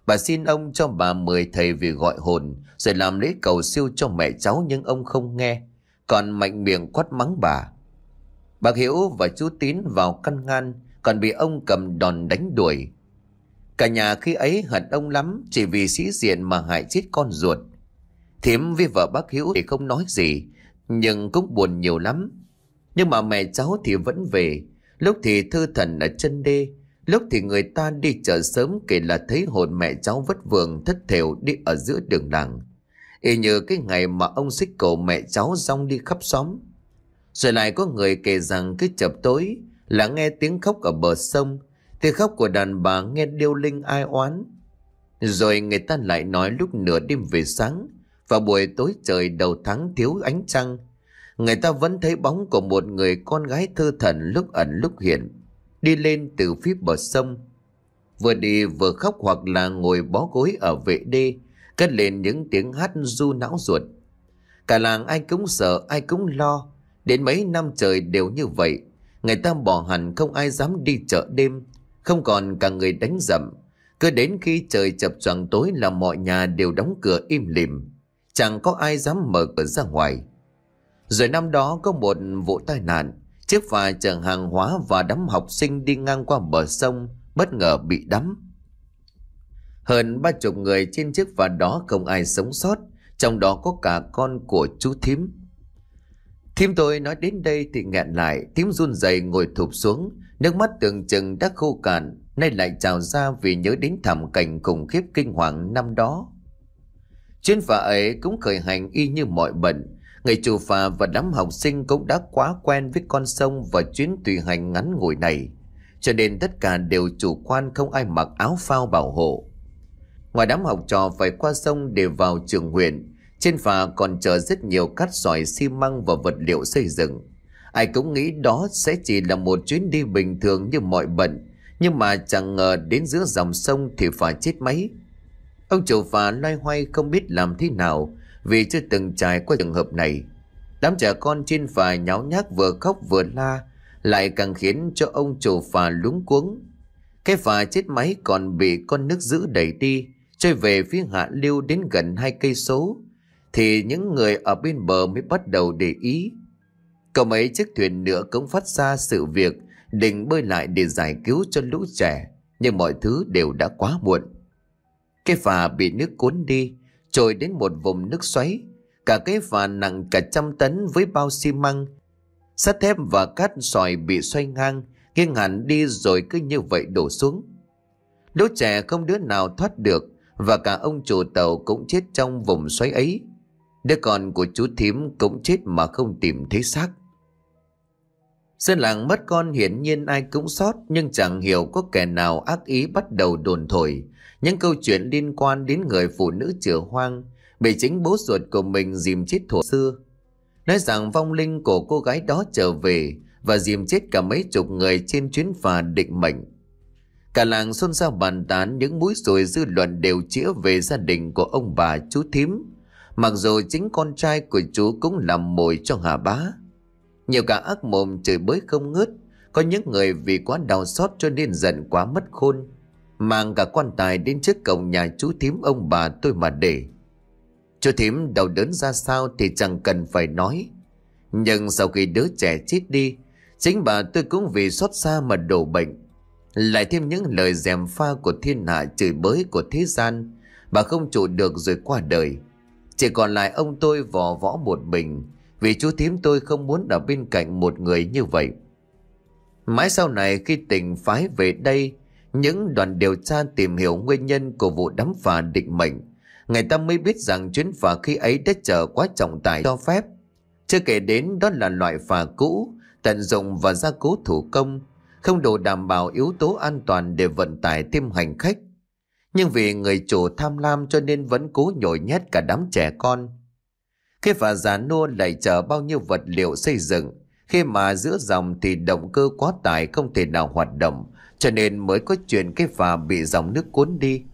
Bà xin ông cho bà mời thầy về gọi hồn rồi làm lễ cầu siêu cho mẹ cháu, nhưng ông không nghe, còn mạnh miệng quát mắng bà. Bác Hiếu và chú Tín vào căn ngăn, còn bị ông cầm đòn đánh đuổi. Cả nhà khi ấy hận ông lắm, chỉ vì sĩ diện mà hại chết con ruột. Thím với vợ bác Hiếu thì không nói gì, nhưng cũng buồn nhiều lắm. Nhưng mà mẹ cháu thì vẫn về, lúc thì thư thần ở chân đê, lúc thì người ta đi chợ sớm kể là thấy hồn mẹ cháu vất vưởng thất thểu đi ở giữa đường làng, y như cái ngày mà ông xích cổ mẹ cháu rong đi khắp xóm. Rồi lại có người kể rằng cứ chập tối là nghe tiếng khóc ở bờ sông, tiếng khóc của đàn bà nghe điêu linh ai oán. Rồi người ta lại nói lúc nửa đêm về sáng, vào buổi tối trời đầu tháng thiếu ánh trăng, người ta vẫn thấy bóng của một người con gái thơ thẩn lúc ẩn lúc hiện, đi lên từ phía bờ sông, vừa đi vừa khóc hoặc là ngồi bó gối ở vệ đê, cất lên những tiếng hát ru não ruột. Cả làng ai cũng sợ, ai cũng lo. Đến mấy năm trời đều như vậy, người ta bỏ hẳn không ai dám đi chợ đêm, không còn cả người đánh dậm. Cứ đến khi trời chập choạng tối là mọi nhà đều đóng cửa im lìm, chẳng có ai dám mở cửa ra ngoài. Rồi năm đó có một vụ tai nạn, chiếc phà chở hàng hóa và đám học sinh đi ngang qua bờ sông bất ngờ bị đắm. Hơn ba chục người trên chiếc phà đó không ai sống sót, trong đó có cả con của chú Thím. Thím tôi nói đến đây thì nghẹn lại, thím run rẩy ngồi thụp xuống, nước mắt tưởng chừng đã khô cạn nay lại trào ra vì nhớ đến thảm cảnh khủng khiếp kinh hoàng năm đó. Chuyến phà ấy cũng khởi hành y như mọi bận. Người chủ phà và đám học sinh cũng đã quá quen với con sông và chuyến tùy hành ngắn ngủi này, cho nên tất cả đều chủ quan, không ai mặc áo phao bảo hộ. Ngoài đám học trò phải qua sông để vào trường huyện, trên phà còn chở rất nhiều cát sỏi, xi măng và vật liệu xây dựng. Ai cũng nghĩ đó sẽ chỉ là một chuyến đi bình thường như mọi bận, nhưng mà chẳng ngờ đến giữa dòng sông thì phà chết máy. Ông chủ phà loay hoay không biết làm thế nào vì chưa từng trải qua trường hợp này. Đám trẻ con trên phà nháo nhác vừa khóc vừa la, lại càng khiến cho ông chủ phà luống cuống. Cái phà chết máy còn bị con nước dữ đẩy đi, trôi về phía hạ lưu đến gần hai cây số, thì những người ở bên bờ mới bắt đầu để ý. Có mấy chiếc thuyền nữa cũng phát ra sự việc, định bơi lại để giải cứu cho lũ trẻ, nhưng mọi thứ đều đã quá muộn. Cái phà bị nước cuốn đi, trôi đến một vùng nước xoáy. Cả cái phà nặng cả trăm tấn với bao xi măng, sắt thép và cát sỏi bị xoay ngang, nghiêng hẳn đi rồi cứ như vậy đổ xuống. Lũ trẻ không đứa nào thoát được, và cả ông chủ tàu cũng chết trong vùng xoáy ấy. Đứa con của chú Thím cũng chết mà không tìm thấy xác. Dân làng mất con hiển nhiên ai cũng xót, nhưng chẳng hiểu có kẻ nào ác ý bắt đầu đồn thổi những câu chuyện liên quan đến người phụ nữ chửa hoang bị chính bố ruột của mình dìm chết thuở xưa. Nói rằng vong linh của cô gái đó trở về và dìm chết cả mấy chục người trên chuyến phà định mệnh. Cả làng xôn xao bàn tán, những mũi dùi dư luận đều chĩa về gia đình của ông bà chú Thím, mặc dù chính con trai của chú cũng làm mồi cho Hà Bá. Nhiều cả ác mồm chửi bới không ngớt, có những người vì quá đau xót cho nên giận quá mất khôn, mang cả quan tài đến trước cổng nhà chú Thím ông bà tôi mà để. Chú Thím đau đớn ra sao thì chẳng cần phải nói, nhưng sau khi đứa trẻ chết đi, chính bà tôi cũng vì xót xa mà đổ bệnh. Lại thêm những lời gièm pha của thiên hạ chửi bới của thế gian, bà không trụ được rồi qua đời. Chỉ còn lại ông tôi vò võ một mình, vì chú Thím tôi không muốn ở bên cạnh một người như vậy. Mãi sau này khi tỉnh phái về đây, những đoàn điều tra tìm hiểu nguyên nhân của vụ đắm phà định mệnh, người ta mới biết rằng chuyến phà khi ấy đã chở quá trọng tải cho phép. Chưa kể đến đó là loại phà cũ, tận dụng và gia cố thủ công, không đủ đảm bảo yếu tố an toàn để vận tải thêm hành khách. Nhưng vì người chủ tham lam cho nên vẫn cố nhồi nhét cả đám trẻ con. Khi phà già nua lại chở bao nhiêu vật liệu xây dựng, khi mà giữa dòng thì động cơ quá tải không thể nào hoạt động, cho nên mới có chuyện cái phà bị dòng nước cuốn đi.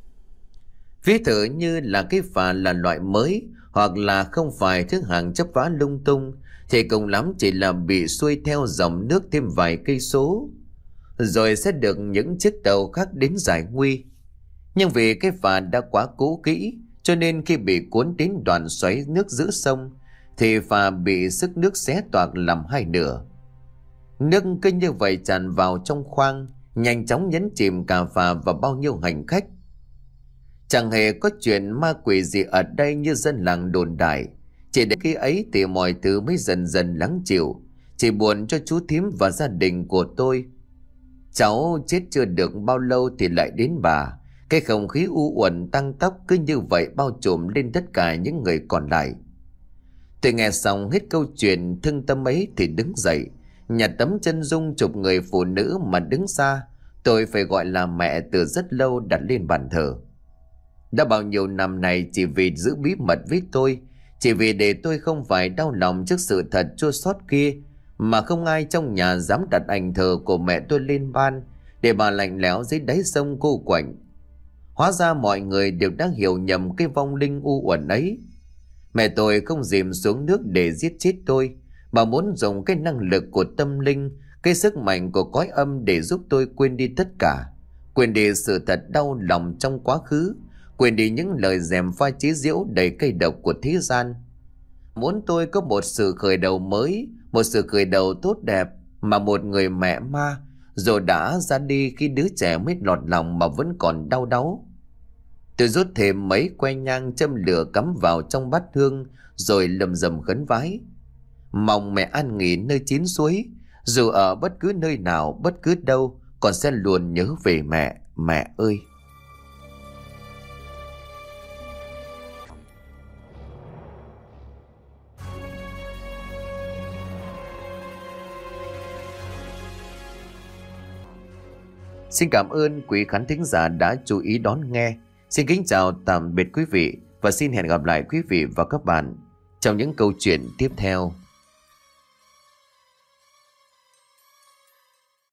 Ví thử như là cái phà là loại mới, hoặc là không phải thứ hàng chấp vá lung tung, thì cùng lắm chỉ là bị xuôi theo dòng nước thêm vài cây số, rồi sẽ được những chiếc tàu khác đến giải nguy. Nhưng vì cái phà đã quá cũ kỹ, cho nên khi bị cuốn đến đoạn xoáy nước giữa sông thì phà bị sức nước xé toạc làm hai nửa. Nước cứ như vậy tràn vào trong khoang, nhanh chóng nhấn chìm cả phà và bao nhiêu hành khách. Chẳng hề có chuyện ma quỷ gì ở đây như dân làng đồn đại. Chỉ đến khi ấy thì mọi thứ mới dần dần lắng chịu. Chỉ buồn cho chú thím và gia đình của tôi. Cháu chết chưa được bao lâu thì lại đến bà. Cái không khí u uẩn tăng tóc cứ như vậy bao trùm lên tất cả những người còn lại. Tôi nghe xong hết câu chuyện thương tâm ấy thì đứng dậy, nhặt tấm chân dung chụp người phụ nữ mà đứng xa tôi phải gọi là mẹ từ rất lâu đặt lên bàn thờ. Đã bao nhiêu năm này chỉ vì giữ bí mật với tôi, chỉ vì để tôi không phải đau lòng trước sự thật chua xót kia, mà không ai trong nhà dám đặt ảnh thờ của mẹ tôi lên ban để bà lạnh lẽo dưới đáy sông cô quạnh. Hóa ra mọi người đều đang hiểu nhầm cái vong linh u uẩn ấy. Mẹ tôi không dìm xuống nước để giết chết tôi. Bà muốn dùng cái năng lực của tâm linh, cái sức mạnh của cõi âm để giúp tôi quên đi tất cả. Quên đi sự thật đau lòng trong quá khứ, quên đi những lời gièm pha chế giễu đầy cay độc của thế gian. Muốn tôi có một sự khởi đầu mới, một sự khởi đầu tốt đẹp, mà một người mẹ ma rồi đã ra đi khi đứa trẻ mới lọt lòng mà vẫn còn đau đáu. Tôi rút thêm mấy que nhang châm lửa cắm vào trong bát hương rồi lầm rầm khấn vái. Mong mẹ an nghỉ nơi chín suối, dù ở bất cứ nơi nào, bất cứ đâu, con sẽ luôn nhớ về mẹ, mẹ ơi. Xin cảm ơn quý khán thính giả đã chú ý đón nghe. Xin kính chào tạm biệt quý vị và xin hẹn gặp lại quý vị và các bạn trong những câu chuyện tiếp theo.